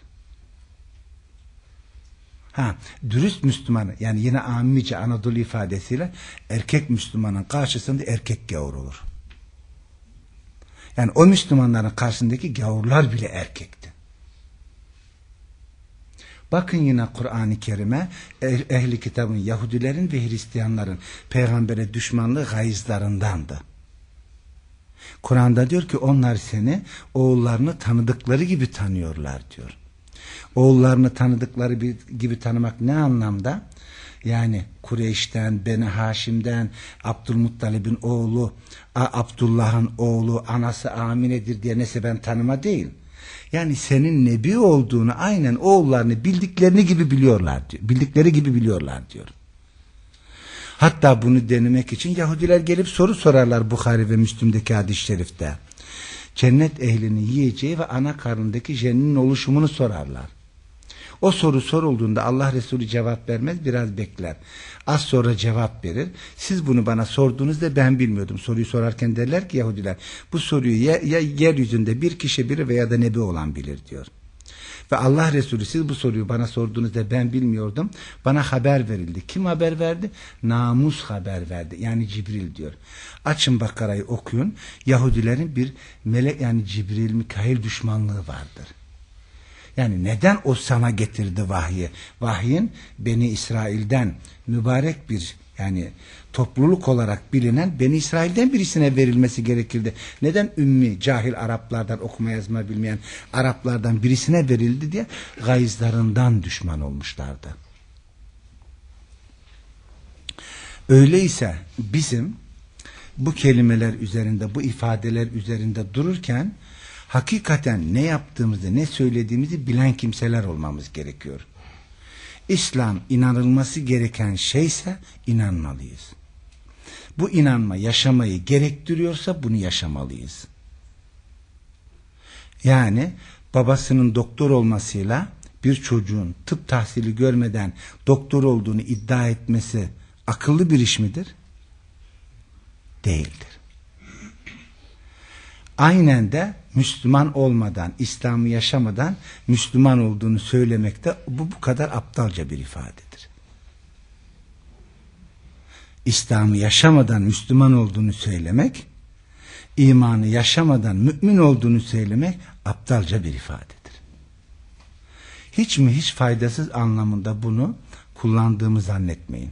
Dürüst Müslüman, yani yine amice Anadolu ifadesiyle erkek Müslümanın karşısında erkek gavur olur. Yani o Müslümanların karşısındaki gavurlar bile erkekti. Bakın yine Kur'an-ı Kerim'e, ehli kitabın, Yahudilerin ve Hristiyanların peygambere düşmanlığı gayızlarındandı. Kur'an'da diyor ki, onlar seni oğullarını tanıdıkları gibi tanıyorlar diyor. Oğullarını tanıdıkları gibi tanımak ne anlamda? Yani Kureyş'ten, Beni Haşim'den, Abdülmuttalib'in oğlu, Abdullah'ın oğlu, anası Amine'dir diye neseben tanıma değil. Yani senin nebi olduğunu, aynen oğullarını bildikleri gibi biliyorlar diyor. Hatta bunu denemek için Yahudiler gelip soru sorarlar Bukhari ve Müslim'deki hadis-i şerifte. Cennet ehlinin yiyeceği ve ana karnındaki jeninin oluşumunu sorarlar. O soru sorulduğunda Allah Resulü cevap vermez, biraz bekler. Az sonra cevap verir. Siz bunu bana sorduğunuzda ben bilmiyordum. Soruyu sorarken derler ki Yahudiler, bu soruyu ya yeryüzünde bir kişi biri veya da nebi olan bilir diyor. Ve Allah Resulü, siz bu soruyu bana sorduğunuzda ben bilmiyordum. Bana haber verildi. Kim haber verdi? Namus haber verdi. Yani Cibril diyor. Açın Bakara'yı okuyun. Yahudilerin bir melek, yani Cibril, Mikail düşmanlığı vardır. Yani neden o sana getirdi vahyi? Vahyin Beni İsrail'den mübarek bir, Yani topluluk olarak bilinen Beni İsrail'den birisine verilmesi gerekirdi. Neden ümmi, cahil Araplardan, okuma yazma bilmeyen Araplardan birisine verildi diye gayızlarından düşman olmuşlardı. Öyleyse bizim bu kelimeler üzerinde, bu ifadeler üzerinde dururken hakikaten ne yaptığımızı, ne söylediğimizi bilen kimseler olmamız gerekiyor. İslam inanılması gereken şeyse inanmalıyız. Bu inanma yaşamayı gerektiriyorsa bunu yaşamalıyız. Yani babasının doktor olmasıyla bir çocuğun tıp tahsili görmeden doktor olduğunu iddia etmesi akıllı bir iş midir? Değildir. Aynen de Müslüman olmadan, İslam'ı yaşamadan Müslüman olduğunu söylemek de bu kadar aptalca bir ifadedir. İslam'ı yaşamadan Müslüman olduğunu söylemek, imanı yaşamadan mümin olduğunu söylemek aptalca bir ifadedir. Hiç mi hiç faydasız anlamında bunu kullandığımı zannetmeyin.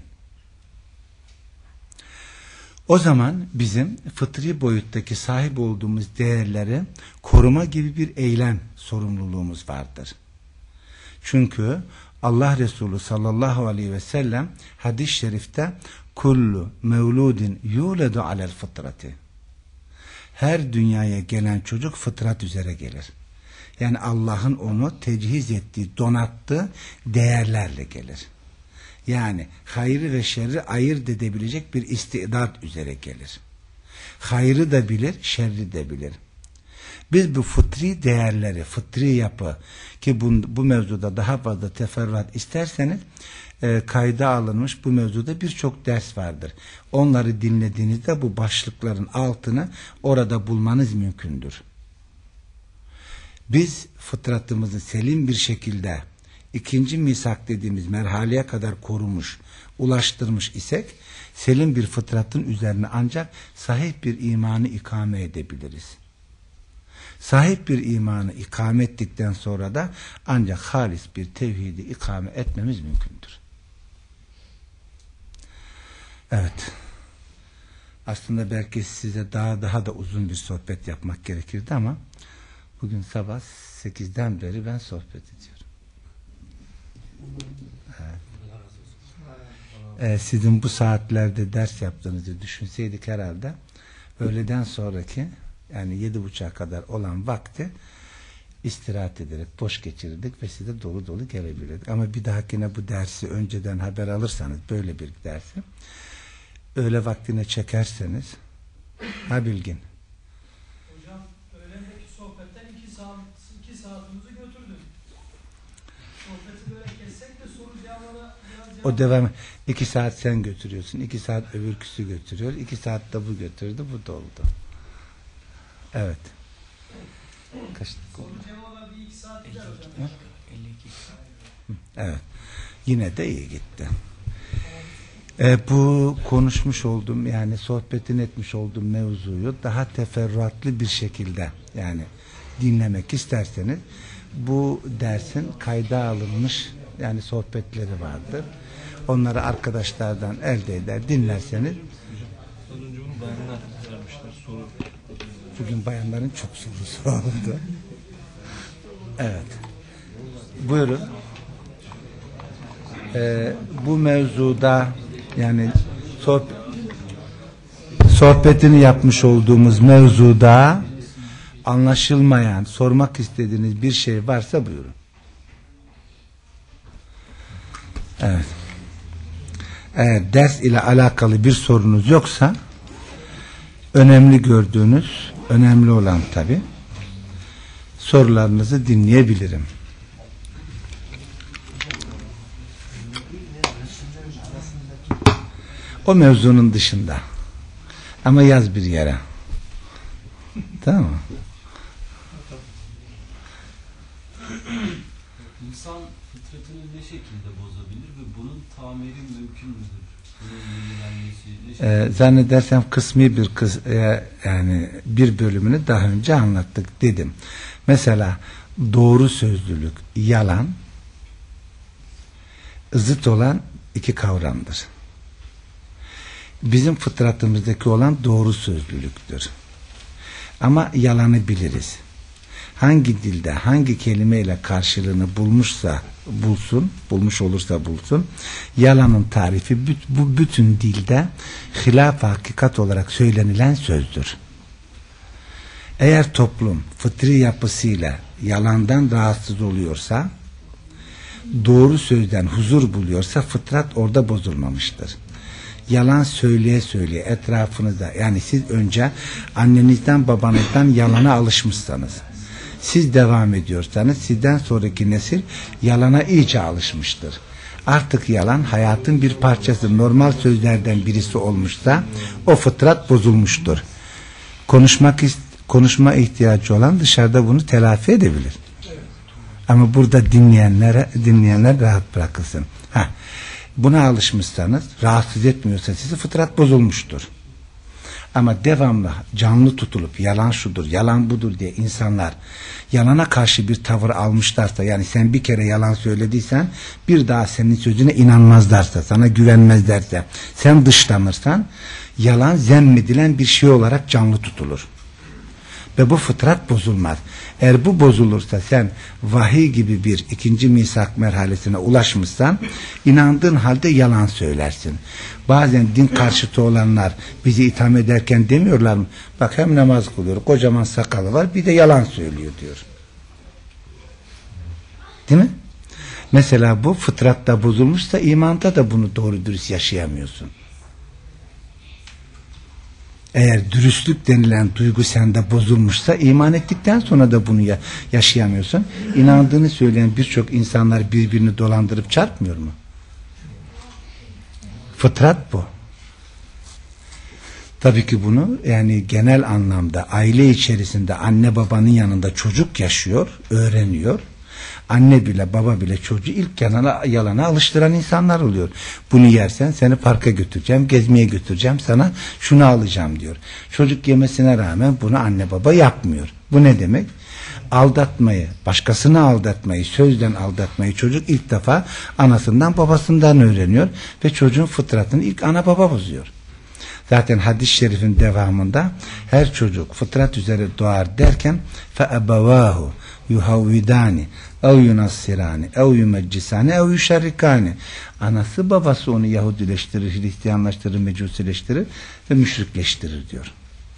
O zaman bizim fıtri boyuttaki sahip olduğumuz değerleri koruma gibi bir eylem sorumluluğumuz vardır. Çünkü Allah Resulü sallallahu aleyhi ve sellem hadis-i şerifte kullu mevludin yuledu alel fıtrati, her dünyaya gelen çocuk fıtrat üzere gelir. Yani Allah'ın onu tecihiz ettiği, donattığı değerlerle gelir. Yani hayrı ve şerri ayırt edebilecek bir istidat üzere gelir. Hayrı da bilir, şerri de bilir. Biz bu fıtri değerleri, fıtri yapı ki bu mevzuda daha fazla teferruat isterseniz kayda alınmış bu mevzuda birçok ders vardır. Onları dinlediğinizde bu başlıkların altını orada bulmanız mümkündür. Biz fıtratımızı selim bir şekilde ikinci misak dediğimiz merhaleye kadar korumuş, ulaştırmış isek selim bir fıtratın üzerine ancak sahip bir imanı ikame edebiliriz. Sahip bir imanı ikame ettikten sonra da ancak halis bir tevhidi ikame etmemiz mümkündür. Evet. Aslında belki size daha da uzun bir sohbet yapmak gerekirdi ama bugün sabah 8'den beri ben sohbet ediyorum. Evet. Sizin bu saatlerde ders yaptığınızı düşünseydik herhalde öğleden sonraki yani 7.30'a kadar olan vakti istirahat ederek boş geçirirdik ve size dolu dolu gelebilirdik. Ama bir dahakine bu dersi önceden haber alırsanız böyle bir dersi öğle vaktine çekerseniz ha Bilgin. Hocam öğlendeki sohbetten 2 saatimizi götürdük. Sohbeti böyle kessek de soru cevabına o devam 2 saat sen götürüyorsun. 2 saat öbürküsü götürüyor. 2 saat de bu götürdü. Bu da oldu. Evet. Kaç soru cevabına bir 2 saat gider hocam. 52. Evet. Yine de iyi gitti. Bu konuşmuş olduğum yani sohbetin etmiş olduğum mevzuyu daha teferruatlı bir şekilde yani dinlemek isterseniz bu dersin kayda alınmış yani sohbetleri vardır. Onları arkadaşlardan elde eder dinlerseniz. Bugün bayanların çok sorusu oldu. Evet. Buyurun. Bu mevzuda yani sohbetini yapmış olduğumuz mevzuda anlaşılmayan, sormak istediğiniz bir şey varsa buyurun. Evet. Eğer ders ile alakalı bir sorunuz yoksa önemli gördüğünüz, önemli olan tabii sorularınızı dinleyebilirim. O mevzunun dışında. Ama yaz bir yere. Tamam mı? İnsan fıtratını ne şekilde bozabilir ve bunun tamiri mümkün müdür? Zannedersem kısmi bir yani bir bölümünü daha önce anlattık dedim. Mesela doğru sözlülük, yalan zıt olan iki kavramdır. bizim fıtratımızdaki olan doğru sözlülüktür. Ama yalanı biliriz. Hangi dilde, hangi kelimeyle karşılığını bulmuş olursa bulsun, yalanın tarifi bu bütün dilde hilaf hakikat olarak söylenilen sözdür. Eğer toplum fıtri yapısıyla yalandan rahatsız oluyorsa, doğru sözden huzur buluyorsa fıtrat orada bozulmamıştır. Yalan söyleye söyleye etrafınızda, yani siz önce annenizden babanızdan yalana alışmışsanız, siz devam ediyorsanız sizden sonraki nesil yalana iyice alışmıştır. Artık yalan hayatın bir parçası, normal sözlerden birisi olmuşsa o fıtrat bozulmuştur. Konuşma ihtiyacı olan dışarıda bunu telafi edebilir. Ama burada dinleyenler rahat bırakılsın. Buna alışmışsanız, rahatsız etmiyorsa sizi, fıtrat bozulmuştur. Ama devamlı canlı tutulup yalan şudur, yalan budur diye insanlar yalana karşı bir tavır almışlarsa, yani sen bir kere yalan söylediysen bir daha senin sözüne inanmazlarsa, sana güvenmezlerse, sen dışlanırsan, yalan zemmedilen bir şey olarak canlı tutulur. Ve bu fıtrat bozulmaz. Eğer bu bozulursa, sen vahiy gibi bir ikinci misak merhalesine ulaşmışsan, inandığın halde yalan söylersin. Bazen din karşıtı olanlar bizi itham ederken demiyorlar mı? Bak, hem namaz kılıyor, kocaman sakalı var, bir de yalan söylüyor diyor. Değil mi? Mesela bu fıtratta bozulmuşsa imanda da bunu doğru dürüst yaşayamıyorsun. Eğer dürüstlük denilen duygu sende bozulmuşsa, iman ettikten sonra da bunu yaşayamıyorsun. İnandığını söyleyen birçok insanlar birbirini dolandırıp çarpmıyor mu? Fıtrat bu. Tabii ki bunu, yani genel anlamda aile içerisinde anne babanın yanında çocuk yaşıyor, öğreniyor. Anne bile baba bile çocuğu ilk yalana alıştıran insanlar oluyor. Bunu yersen seni parka götüreceğim, gezmeye götüreceğim, sana şunu alacağım diyor. Çocuk yemesine rağmen bunu anne baba yapmıyor. Bu ne demek? Aldatmayı, başkasını aldatmayı, sözden aldatmayı çocuk ilk defa anasından babasından öğreniyor ve çocuğun fıtratını ilk ana baba bozuyor. Zaten hadis-i şerifin devamında her çocuk fıtrat üzere doğar derken فَأَبَوَاهُ yuhavvidani ev yunassirani ev yumeccisani ev yuşerrikani, anası babası onu Yahudileştirir, Hristiyanlaştırır, Mecusileştirir ve müşrikleştirir diyor.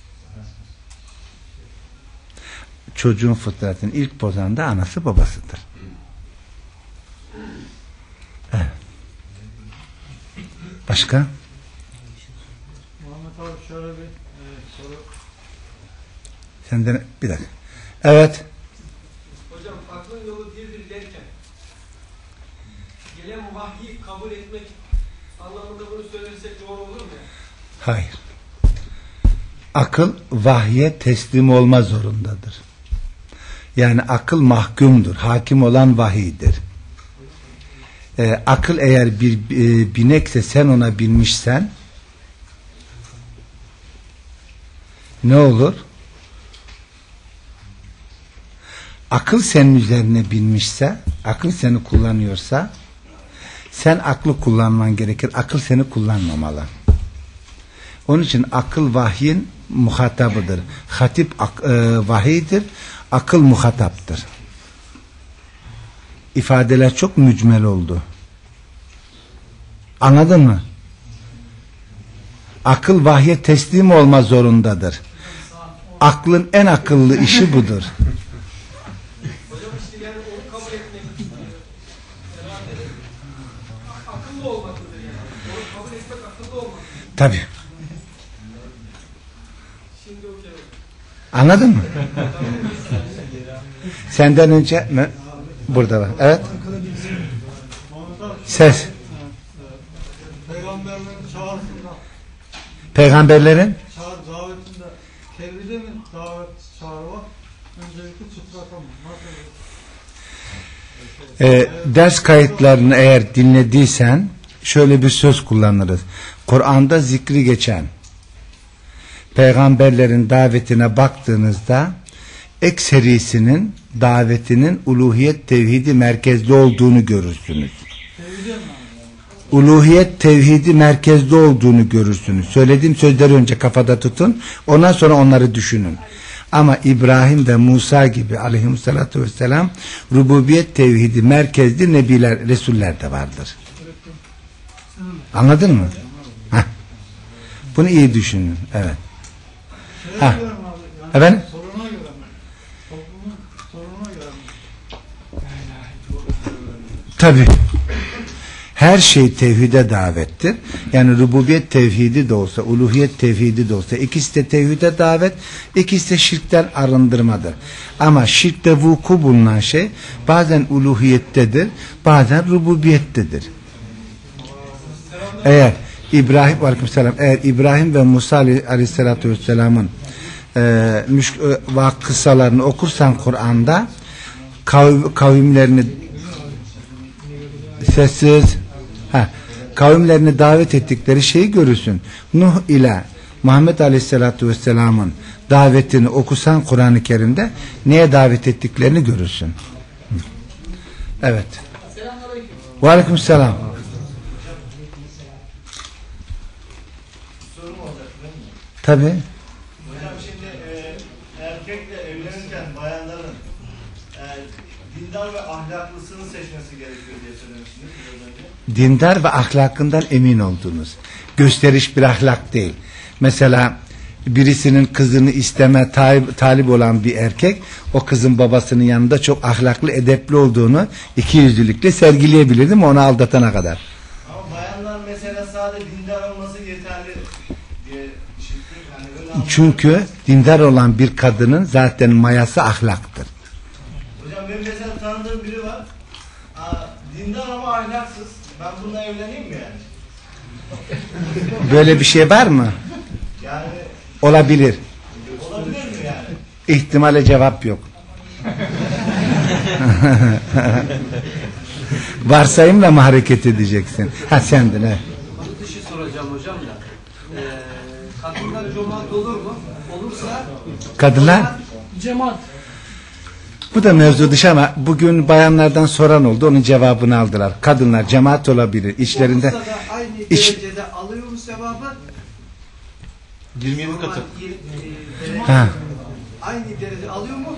Çocuğun fıtratını ilk bozan da anası babasıdır. Evet. Başka? Muhammed abi şöyle bir soru. Senden bir dakika. Evet. Hocam, aklın yolu birdir derken gelen vahyi kabul etmek anlamında bunu söylersek doğru olur mu? Hayır. Akıl vahye teslim olma zorundadır. Yani akıl mahkumdur. Hakim olan vahiydir. Akıl eğer bir binekse, sen ona binmişsen ne olur? Akıl senin üzerine binmişse, akıl seni kullanıyorsa, sen aklı kullanman gerekir. Akıl seni kullanmamalı. Onun için akıl vahyin muhatabıdır. Hatip vahiydir, akıl muhataptır. İfadeler çok mücmel oldu. Anladın mı? Akıl vahye teslim olma zorundadır. Aklın en akıllı işi budur. Hocam işte yani onu kabul etmek herhalde akıllı olmalıdır yani. Onu kabul etmek akıllı olmalıdır. Tabii. Şimdi okey. Anladın mı? Senden önce burada var. Evet. Ses. Peygamberlerin çağrısında, Peygamberlerin davetinde tevhide mi davet çağrı var? Öncelikle çıplaka mı? Nasıl? Ders kayıtlarını eğer dinlediysen şöyle bir söz kullanırız. Kur'an'da zikri geçen peygamberlerin davetine baktığınızda ekserisinin davetinin uluhiyet tevhidi merkezli olduğunu görürsünüz. uluhiyet tevhidi merkezde olduğunu görürsünüz. Söylediğim sözleri önce kafada tutun. Ondan sonra onları düşünün. Ama İbrahim ve Musa gibi aleyhissalatu vesselam rububiyet tevhidi merkezli nebiler, resuller de vardır. Anladın mı? Heh. Bunu iyi düşünün. Evet. Ha. Efendim? Soruna göre mi? Toplumun sorununa göre mi? Tabii. Her şey tevhide davettir. Yani rububiyet tevhidi de olsa, uluhiyet tevhidi de olsa, ikisi de tevhide davet, ikisi de şirkten arındırmadır. Ama şirkte vuku bulunan şey bazen uluhiyettedir, bazen rububiyettedir. Eğer İbrahim ve Musa aleyhissalatü vesselamın kıssalarını okursan Kur'an'da kavimlerini kavimlerini davet ettikleri şeyi görürsün. Nuh ile Muhammed Aleyhisselatü Vesselam'ın davetini okusan Kur'an-ı Kerim'de neye davet ettiklerini görürsün. Evet. Ve aleykümselam. Tabii. Hocam şimdi erkekle evlenirken bayanların dindar ve ahlaklısını seçmesi gerekiyor diye söylemiştiniz. Dindar ve ahlakından emin olduğunuz. Gösteriş bir ahlak değil. Mesela birisinin kızını isteme talip olan bir erkek o kızın babasının yanında çok ahlaklı, edepli olduğunu ikiyüzlülükle sergileyebilir değil mi? Onu aldatana kadar. Ama bayanlar mesela sadece dindar olması yeterli diye işittim. Yani çünkü dindar olan bir kadının zaten mayası ahlaktır. Hocam benim mesela tanıdığım biri var. Dindar ama ahlaksız. Ben bununla evleneyim mi yani? Böyle bir şey var mı? Yani olabilir. olabilir mi yani? İhtimale cevap yok. Varsayımla mı hareket edeceksin? Ha sendin he. Bir şey soracağım hocam da. Kadınlar cemaat olur mu? Olursa Kadınlar? cemaat. Bu da mevzu dışı ama bugün bayanlardan soran oldu. Onun cevabını aldılar. Kadınlar cemaat olabilir. İçlerinde Olursa da aynı derecede alıyor mu sevabı? 27 katı. Ha. Aynı derece alıyor mu?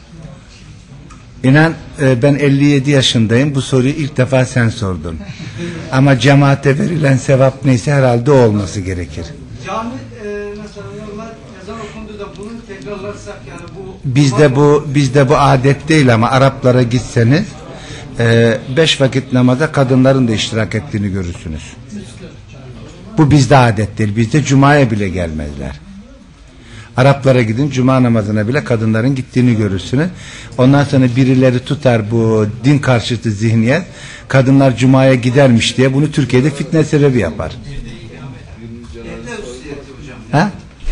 İnan ben 57 yaşındayım. Bu soruyu ilk defa sen sordun. Ama cemaate verilen sevap neyse herhalde o olması gerekir. Cami mesela normal ezan okundu da bunu tekrarlarsak yani bu Bizde bu adet değil ama Araplara gitseniz 5 vakit namaza kadınların da iştirak ettiğini görürsünüz. Bu bizde adet değil. Bizde cumaya bile gelmezler. Araplara gidin cuma namazına bile kadınların gittiğini görürsünüz. Ondan sonra birileri tutar bu din karşıtı zihniyet. Kadınlar cumaya gidermiş diye bunu Türkiye'de fitne sebebi yapar. Ha?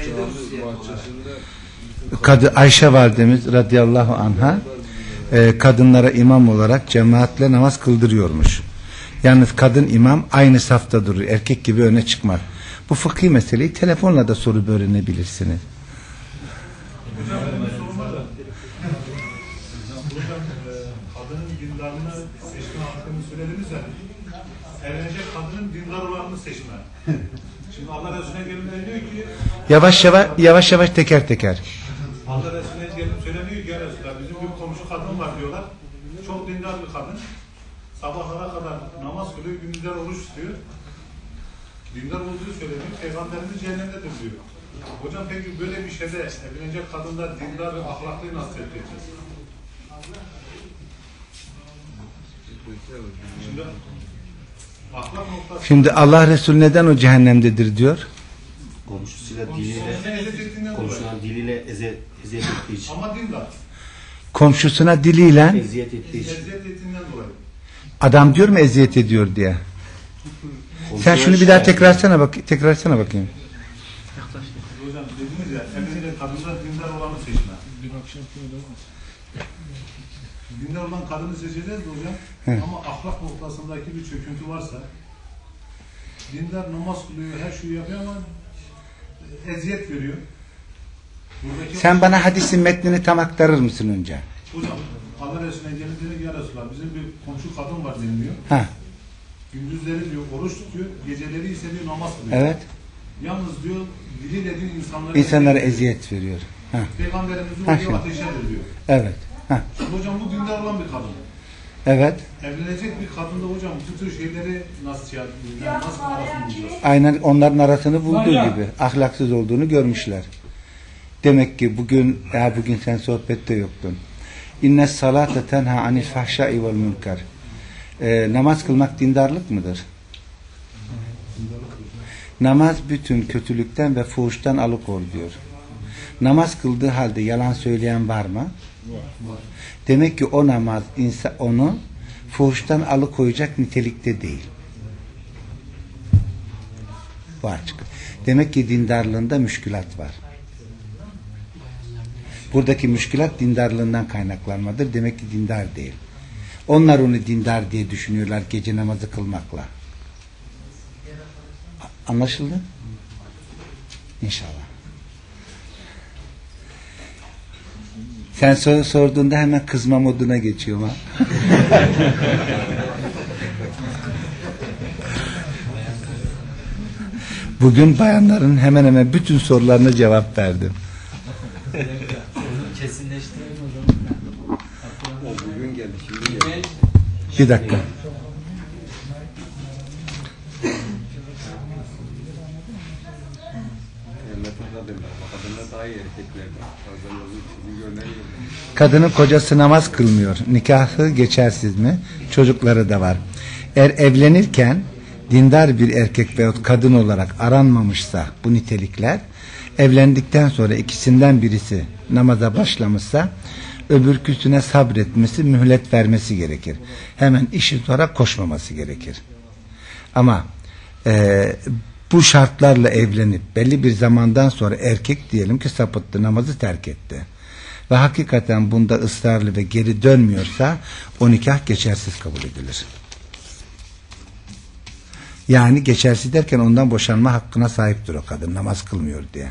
Ayşe validemiz radıyallahu anha kadınlara imam olarak cemaatle namaz kıldırıyormuş. Yalnız kadın imam aynı safta durur. Erkek gibi öne çıkmaz. Bu fıkhi meseleyi telefonla da sorup öğrenebilirsiniz. Hocam benim bir sorum var da. Hocam kadının dindarını seçme hakkını söylediniz ya. Evlenecek kadının dindar olanını seçme. Şimdi Allah Resulüne gelince diyor ki Yavaş yavaş teker teker. Allah Resulüne gelip söylemiyor ki ya Resulullah bizim bir komşu kadın var diyorlar. Çok dindar bir kadın. Sabahlara kadar namaz kılıyor, gündüzler oruç tutuyor. Dindar olduğu söyleniyor. Peygamberimiz cehennemdedir diyor. Hocam peki böyle bir şeyde evlenecek kadınlar dindar ve ahlaklıyı nasıl edeceğiz? Şimdi ahlak noktası... Şimdi Allah Resulü neden o cehennemdedir diyor? Komşusuna diliyle eziyet ettiği için. Ama dindar. Komşusuna diliyle Eziyet ettiği için. Eziyet ettiğinden dolayı. adam diyor mu eziyet ediyor diye. Sen şunu bir daha tekrarsana bakayım. Hocam dediniz ya evlenecek kadınlar dindar olanı seçme. Dindar olan kadını seçeceğiz de hocam. Ama ahlak noktasındaki bir çöküntü varsa dindar namaz kılıyor, her şeyi yapıyor ama eziyet veriyor. Sen bana hadisin metnini tam aktarır mısın önce? Hocam Allah Resulüne gelince ya Resulullah bizim bir komşu kadın var deniliyor. Ha. gündüzleri diyor oruç tutuyor, geceleri ise diyor namaz kılıyor. Evet. Yalnız diyor diliyle diyor İnsanlara eziyet veriyor. Ha. Peygamberimizi Ha, diyor şimdi. ateşedir diyor. Evet. Ha. Şimdi hocam bu dindar olan bir kadın. Evet. Evlenecek bir kadında hocam bu tür şeyleri nasıl nasıl arasını bulacağız? Aynen onların arasını bulduğu gibi ahlaksız olduğunu görmüşler. Demek ki bugün sen sohbette yoktun. İnne salate tenha anil fahşai vel münker. Namaz kılmak dindarlık mıdır? Namaz bütün kötülükten ve fuhuştan alıkor diyor. Namaz kıldığı halde yalan söyleyen var mı? Demek ki o namaz onu fuhuştan alıkoyacak nitelikte değil. Bu açık. Demek ki dindarlığında müşkülat var. Buradaki müşkülat dindarlığından kaynaklanmadır. Demek ki dindar değil. Onlar onu dindar diye düşünüyorlar gece namazı kılmakla. Anlaşıldı? İnşallah. Sen soru sorduğunda hemen kızma moduna geçiyorum ha. Bugün bayanların hemen hemen bütün sorularına cevap verdim. Kesinleştirelim o zaman. O bugün geldi, şimdi geldi. Bir dakika. Kadınlar daha iyi erkeklerden. Kadının kocası namaz kılmıyor. Nikahı geçersiz mi? Çocukları da var. Eğer evlenirken dindar bir erkek veyahut kadın olarak aranmamışsa bu nitelikler, evlendikten sonra ikisinden birisi namaza başlamışsa öbürküsüne sabretmesi, mühlet vermesi gerekir. Hemen işi sonra koşmaması gerekir. Ama bu şartlarla evlenip belli bir zamandan sonra erkek diyelim ki sapıttı, namazı terk etti ve hakikaten bunda ısrarlı ve geri dönmüyorsa o nikah geçersiz kabul edilir. Yani geçersiz derken ondan boşanma hakkına sahiptir o kadın, namaz kılmıyor diye.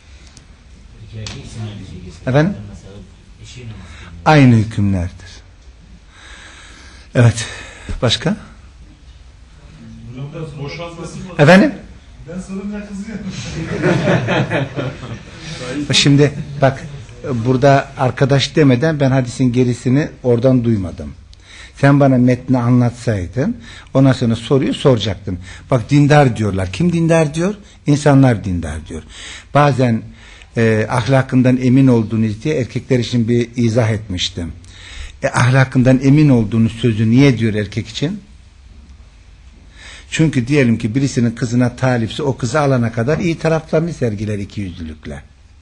Efendim? Aynı hükümlerdir. Evet. Başka? Efendim? Ben sorunca kızıyorum. Şimdi bak, burada arkadaş demeden ben hadisin gerisini oradan duymadım. Sen bana metni anlatsaydın, ondan sonra soruyu soracaktın. Bak dindar diyorlar. Kim dindar diyor? İnsanlar dindar diyor. Bazen ahlakından emin olduğunuz diye erkekler için bir izah etmiştim. Ahlakından emin olduğunuz sözü niye diyor erkek için? Çünkü diyelim ki birisinin kızına talipse o kızı alana kadar iyi taraflarını sergiler ikiyüzlülükle.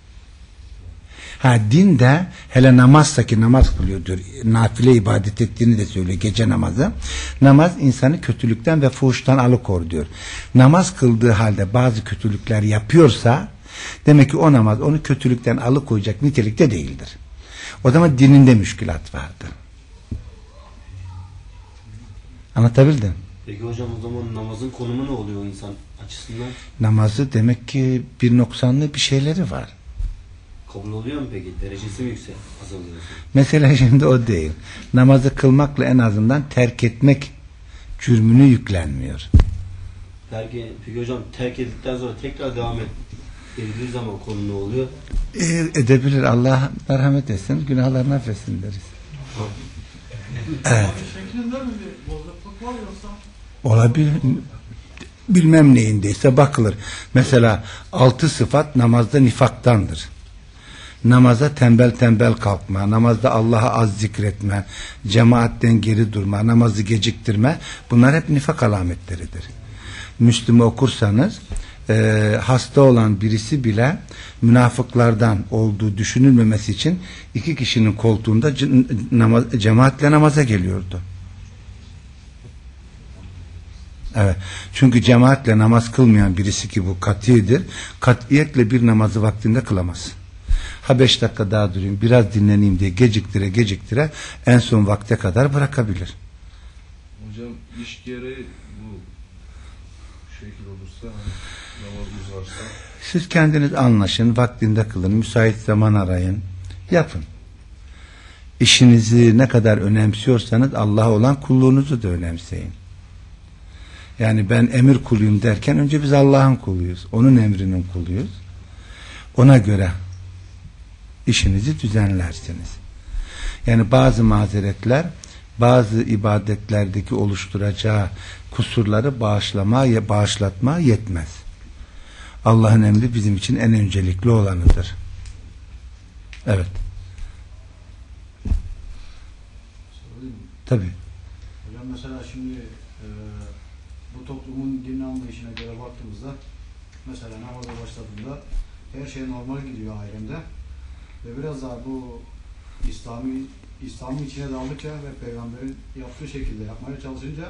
Din de hele namazsa ki namaz kılıyor diyor. Nafile ibadet ettiğini de söylüyor, gece namazı. Namaz insanı kötülükten ve fuhuştan alıkor diyor. Namaz kıldığı halde bazı kötülükler yapıyorsa demek ki o namaz onu kötülükten alıkoyacak nitelikte değildir. O zaman dininde müşkülat vardır. Anlatabildim? Peki hocam o zaman namazın konumu ne oluyor insan açısından? Namazı demek ki bir noksanlı bir şeyleri var. Kabul oluyor mu peki? Derecesi mi yüksek? Azalıyor. Mesela şimdi o değil. Namazı kılmakla en azından terk etmek cürmünü yüklenmiyor. Peki hocam terk edildikten sonra tekrar devam edildiği zaman konu ne oluyor? Edebilir. Allah merhamet etsin. Günahlarını affetsin deriz. Evet. Şeklinde mi bir bozukluk var yoksa? Olabilir. Bilmem neyindeyse bakılır. Mesela 6 sıfat namazda nifaktandır. Namaza tembel kalkma, namazda Allah'ı az zikretme, cemaatten geri durma, namazı geciktirme, bunlar hep nifak alametleridir. Müslüm'ü okursanız hasta olan birisi bile münafıklardan olduğu düşünülmemesi için 2 kişinin koltuğunda cemaatle namaza geliyordu. Evet. Çünkü cemaatle namaz kılmayan birisi ki bu katiyedir, katiyetle bir namazı vaktinde kılamaz. 5 dakika daha durayım, biraz dinleneyim diye geciktire en son vakte kadar bırakabilir. Hocam iş gereği bu şekil olursa namaz uzarsa Siz kendiniz anlaşın, vaktinde kılın, müsait zaman arayın, yapın. İşinizi ne kadar önemsiyorsanız Allah'a olan kulluğunuzu da önemseyin. Yani ben emir kuluyum derken önce biz Allah'ın kuluyuz. Onun emrinin kuluyuz. Ona göre işinizi düzenlersiniz. Yani bazı mazeretler bazı ibadetlerdeki oluşturacağı kusurları bağışlatma yetmez. Allah'ın emri bizim için en öncelikli olanıdır. Evet. Tabii. Hocam mesela şimdi bu toplumun din anlayışına göre baktığımızda mesela namaza başladığında her şey normal gidiyor alemde ve biraz daha bu İslam'ın içine daldıkça ve Peygamber'in yaptığı şekilde yapmaya çalışınca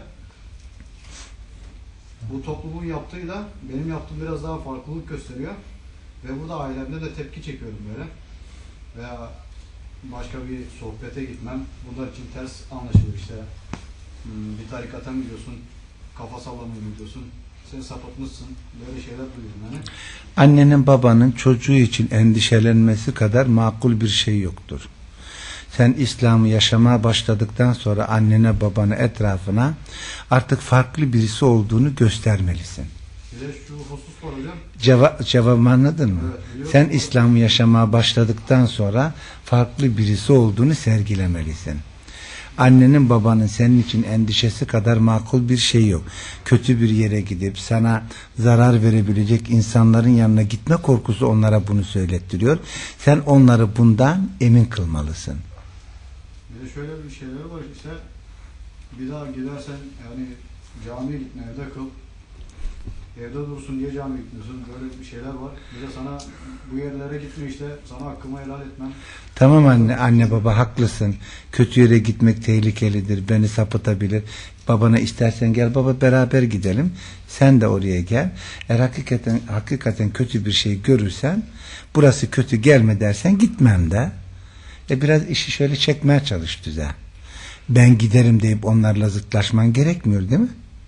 bu toplumun yaptığıyla benim yaptığım biraz daha farklılık gösteriyor ve burada ailemde de tepki çekiyorum böyle veya başka bir sohbete gitmem bunlar için ters anlaşılır işte bir tarikata mı gidiyorsun, kafa sallamaya mı gidiyorsun, sen sapıtmışsın, böyle şeyler duyuyorum yani. Annenin babanın çocuğu için endişelenmesi kadar makul bir şey yoktur. Sen İslam'ı yaşamaya başladıktan sonra annene, babana, etrafına artık farklı birisi olduğunu göstermelisin. Bir de şu husus var hocam. Cevabımı anladın mı? Evet, sen İslam'ı yaşamaya başladıktan sonra farklı birisi olduğunu sergilemelisin. Annenin babanın senin için endişesi kadar makul bir şey yok. Kötü bir yere gidip sana zarar verebilecek insanların yanına gitme korkusu onlara bunu söylettiriyor. Sen onları bundan emin kılmalısın. Bir de şöyle bir şeyler var işte bir daha gidersen yani camiye gitme, evde kıl. Evde dursun diye camiye gitmiyorsun. Böyle bir şeyler var. Bir de sana bu yerlere gitme işte sana hakkımı helal etmem. Tamam anne baba haklısın. Kötü yere gitmek tehlikelidir. Beni sapıtabilir. Babana istersen gel baba beraber gidelim. Sen de oraya gel. Eğer hakikaten kötü bir şey görürsen burası kötü gelme dersen gitmem de. Biraz işi şöyle çekmeye çalış düze. Ben giderim deyip onlarla zıtlaşman gerekmiyor değil mi?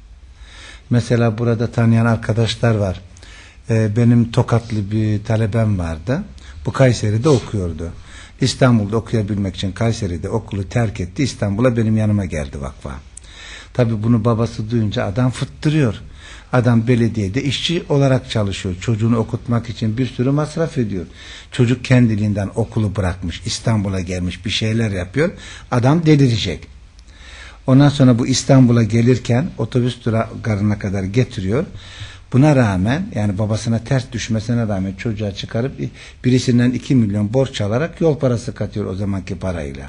Mesela burada tanıyan arkadaşlar var. Benim Tokatlı bir talebem vardı. Bu Kayseri'de okuyordu. İstanbul'da okuyabilmek için Kayseri'de okulu terk etti. İstanbul'a benim yanıma geldi vakfa. Tabii bunu babası duyunca adam fıttırıyor. Adam belediyede işçi olarak çalışıyor. Çocuğunu okutmak için bir sürü masraf ediyor. Çocuk kendiliğinden okulu bırakmış. İstanbul'a gelmiş bir şeyler yapıyor. Adam delirecek. Ondan sonra bu İstanbul'a gelirken otobüs garına kadar getiriyor. Buna rağmen yani babasına ters düşmesine rağmen çocuğa çıkarıp birisinden 2 milyon borç alarak yol parası katıyor o zamanki parayla.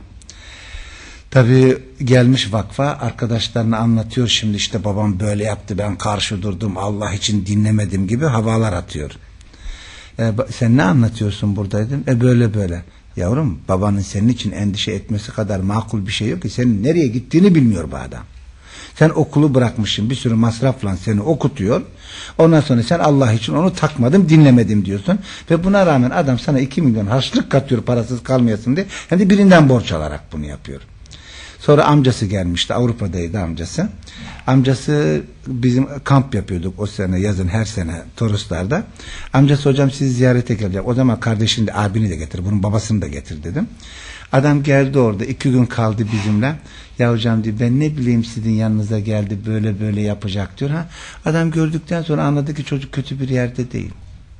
Tabii gelmiş vakfa arkadaşlarına anlatıyor şimdi işte babam böyle yaptı ben karşı durdum Allah için dinlemedim gibi havalar atıyor. Sen ne anlatıyorsun buradaydım? Böyle. Yavrum babanın senin için endişe etmesi kadar makul bir şey yok ki senin nereye gittiğini bilmiyor bu adam. Sen okulu bırakmışsın bir sürü masrafla seni okutuyor. Ondan sonra sen Allah için onu takmadım dinlemedim diyorsun. Ve buna rağmen adam sana 2 milyon harçlık katıyor parasız kalmayasın diye. Hem de birinden borç alarak bunu yapıyor. Sonra amcası gelmişti Avrupa'daydı amcası. Amcası bizim kamp yapıyorduk o sene yazın her sene Toroslar'da. Amcası hocam sizi ziyarete gelecek. O zaman kardeşini de abini de getir bunun babasını da getir dedim. Adam geldi orada 2 gün kaldı bizimle. Ya hocam diyor ben ne bileyim sizin yanınıza geldi böyle yapacak diyor. Adam gördükten sonra anladı ki çocuk kötü bir yerde değil.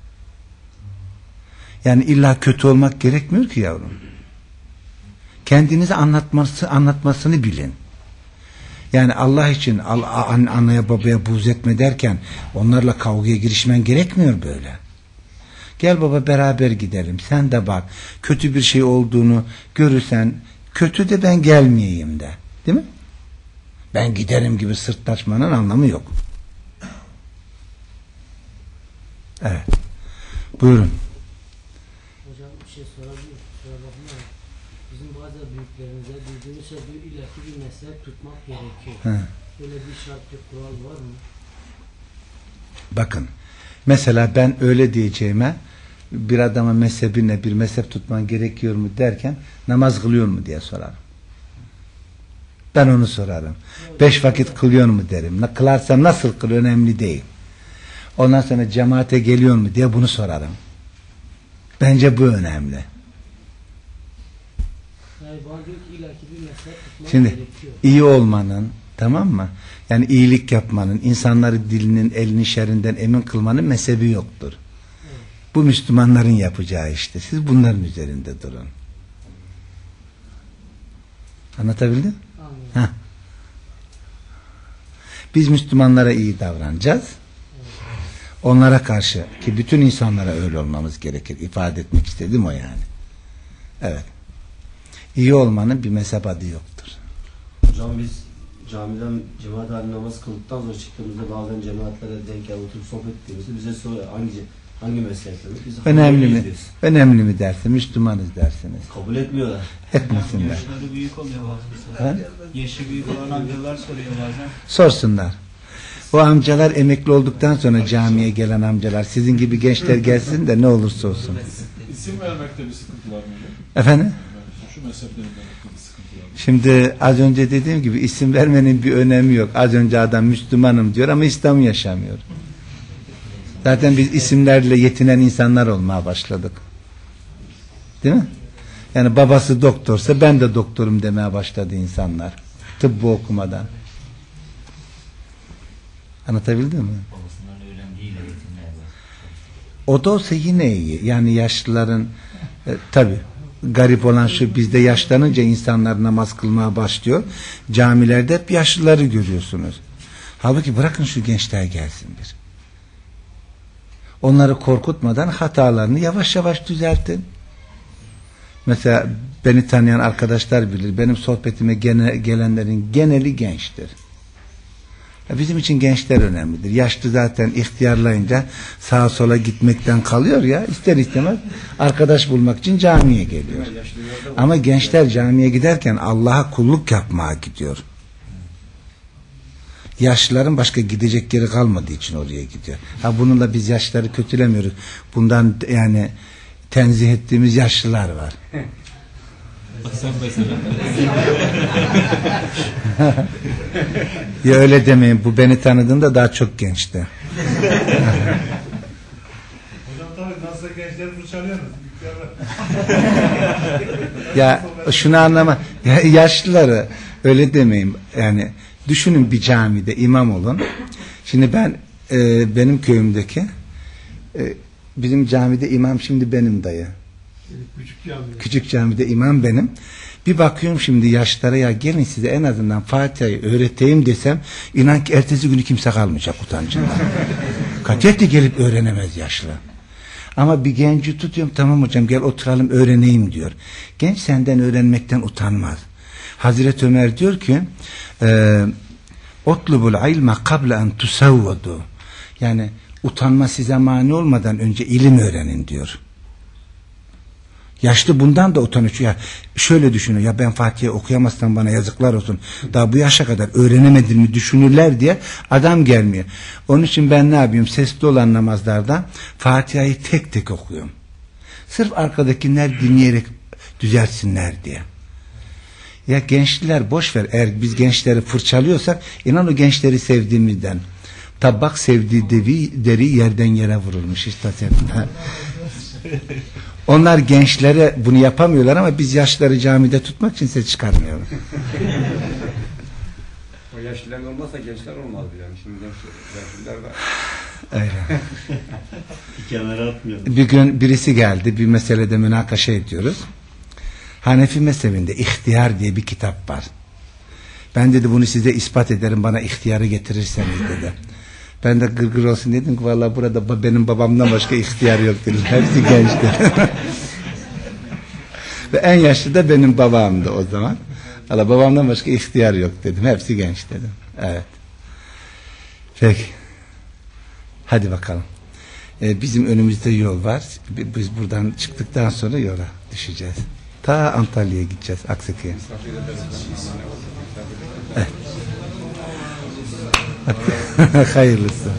Yani illa kötü olmak gerekmiyor ki yavrum. Kendinizi anlatmasını bilin. Yani Allah için anneye babaya buğz etme derken onlarla kavgaya girişmen gerekmiyor böyle. Gel baba beraber gidelim. Sen de bak kötü bir şey olduğunu görürsen kötü de ben gelmeyeyim de. Değil mi? Ben giderim gibi sırtlaşmanın anlamı yok. Evet. Buyurun. Hocam bir şey sorabilir. Bizim bazı büyüklerimize bildiğimiz şey diyor illaki bir mezhep tutmak gerekiyor. Böyle bir şart bir kural var mı? Bakın. Mesela ben öyle diyeceğime bir adama mezhebine bir mezhep tutman gerekiyor mu derken namaz kılıyor mu diye sorarım. Ben onu sorarım. 5 vakit kılıyor mu derim. Kılarsam nasıl kılıyor önemli değil. Ondan sonra cemaate geliyor mu diye bunu sorarım. Bence bu önemli. Yani bana diyor ki illaki bir mezhep tutmak şimdi gerekiyor. iyi olmanın Tamam mı? Yani iyilik yapmanın, insanları dilinin, elinin şerrinden emin kılmanın mezhebi yoktur. Bu Müslümanların yapacağı işte. Siz bunların üzerinde durun. Anlatabildim? Heh. Biz Müslümanlara iyi davranacağız. Onlara karşı, ki bütün insanlara öyle olmamız gerekir. İfade etmek istedim o yani. Evet. İyi olmanın bir mezhep adı yoktur. Hocam biz camiden cemaat halinde namaz kıldıktan sonra çıktığımızda bazen cemaatlere denk gelip oturup sohbet ettiğimizde bize soruyor hangi meslekte? Önemli mi? Önemli mi dersin? Müslümanız dersiniz. Kabul etmiyorlar. Etmesinler. Yaşları büyük oluyor bazen. Yaşı büyük olan amcalar soruyor bazen. Sorsunlar. O amcalar emekli olduktan sonra camiye gelen amcalar, sizin gibi gençler gelsin de ne olursa olsun. İsim vermekte bir sıkıntı var mı? Efendim? Şu mezheplerin bir sıkıntı var mı? Şimdi az önce dediğim gibi isim vermenin bir önemi yok. Az önce adam Müslümanım diyor ama İslam'ı yaşamıyor. Zaten biz isimlerle yetinen insanlar olmaya başladık. Değil mi? Yani babası doktorsa ben de doktorum demeye başladı insanlar. Tıbbı okumadan. Anlatabildim mi? Babasından öğrendiğiyle yetinmeye başladı. O da olsa yine iyi. Yani yaşlıların tabii garip olan şu, bizde yaşlanınca insanlar namaz kılmaya başlıyor. Camilerde hep yaşlıları görüyorsunuz. Halbuki bırakın şu gençler gelsin bir. Onları korkutmadan hatalarını yavaş yavaş düzeltin. Mesela beni tanıyan arkadaşlar bilir. Benim sohbetime gelenlerin geneli gençtir. Bizim için gençler önemlidir. Yaşlı zaten ihtiyarlayınca sağa sola gitmekten kalıyor ya. İster istemez arkadaş bulmak için camiye geliyor. Ama gençler camiye giderken Allah'a kulluk yapmaya gidiyor. Yaşlıların başka gidecek yeri kalmadığı için oraya gidiyor. Bununla biz yaşlıları kötülemiyoruz. Bundan yani tenzih ettiğimiz yaşlılar var. Sen mesela. Ya öyle demeyin. Bu beni tanıdığında daha çok gençti. Hocam tabii nasıl gençleri fırçalıyorsunuz. Ya şunu anlama. Ya, yaşlıları öyle demeyin. Yani düşünün, bir camide imam olun. Şimdi ben benim köyümdeki bizim camide imam şimdi benim dayı. Küçük camide imam benim. Bir bakıyorum şimdi yaşlara, ya gelin size en azından Fatiha'yı öğreteyim desem, inan ki ertesi günü kimse kalmayacak utancından. Katiyetle gelip öğrenemez yaşlı. Ama bir genci tutuyorum, tamam hocam gel oturalım öğreneyim diyor. Genç senden öğrenmekten utanmaz. Hazreti Ömer diyor ki otlubul ilme kable en tusavvadu. Yani utanma size mani olmadan önce ilim öğrenin diyor. Yaşlı bundan da utanıyor. Ya şöyle düşünüyor, ya ben Fatiha'yı okuyamazsam bana yazıklar olsun. Daha bu yaşa kadar öğrenemediğimi düşünürler diye adam gelmiyor. Onun için ben ne yapıyorum? Sesli olan namazlarda Fatiha'yı tek tek okuyorum. Sırf arkadakiler dinleyerek düzeltsinler diye. Ya gençler boş ver. Eğer biz gençleri fırçalıyorsak, inan o gençleri sevdiğimizden. Tabak sevdiği deri yerden yere vurulmuş. İşte onlar gençlere bunu yapamıyorlar ama biz yaşlıları camide tutmak için ses çıkarmıyoruz. O yaşlılar olmazsa gençler olmazdı yani. Şimdi gençler var. Öyle. Bir kenara atmıyor. Bir gün birisi geldi, bir meselede münakaşa ediyoruz. Hanefi mezhebinde ihtiyar diye bir kitap var. Ben dedi bunu size ispat ederim, bana ihtiyarı getirirseniz dedi. Ben de gırgır olsun dedim ki vallahi burada benim babamdan başka ihtiyar yok dedim. Hepsi gençti. Ve en yaşlı da benim babamdı o zaman. Vallahi babamdan başka ihtiyar yok dedim. Hepsi genç dedim. Evet. Peki. Hadi bakalım. Bizim önümüzde yol var. Biz buradan çıktıktan sonra yola düşeceğiz. Ta Antalya'ya gideceğiz. Aksakı'ya. Evet. Hayırlısı.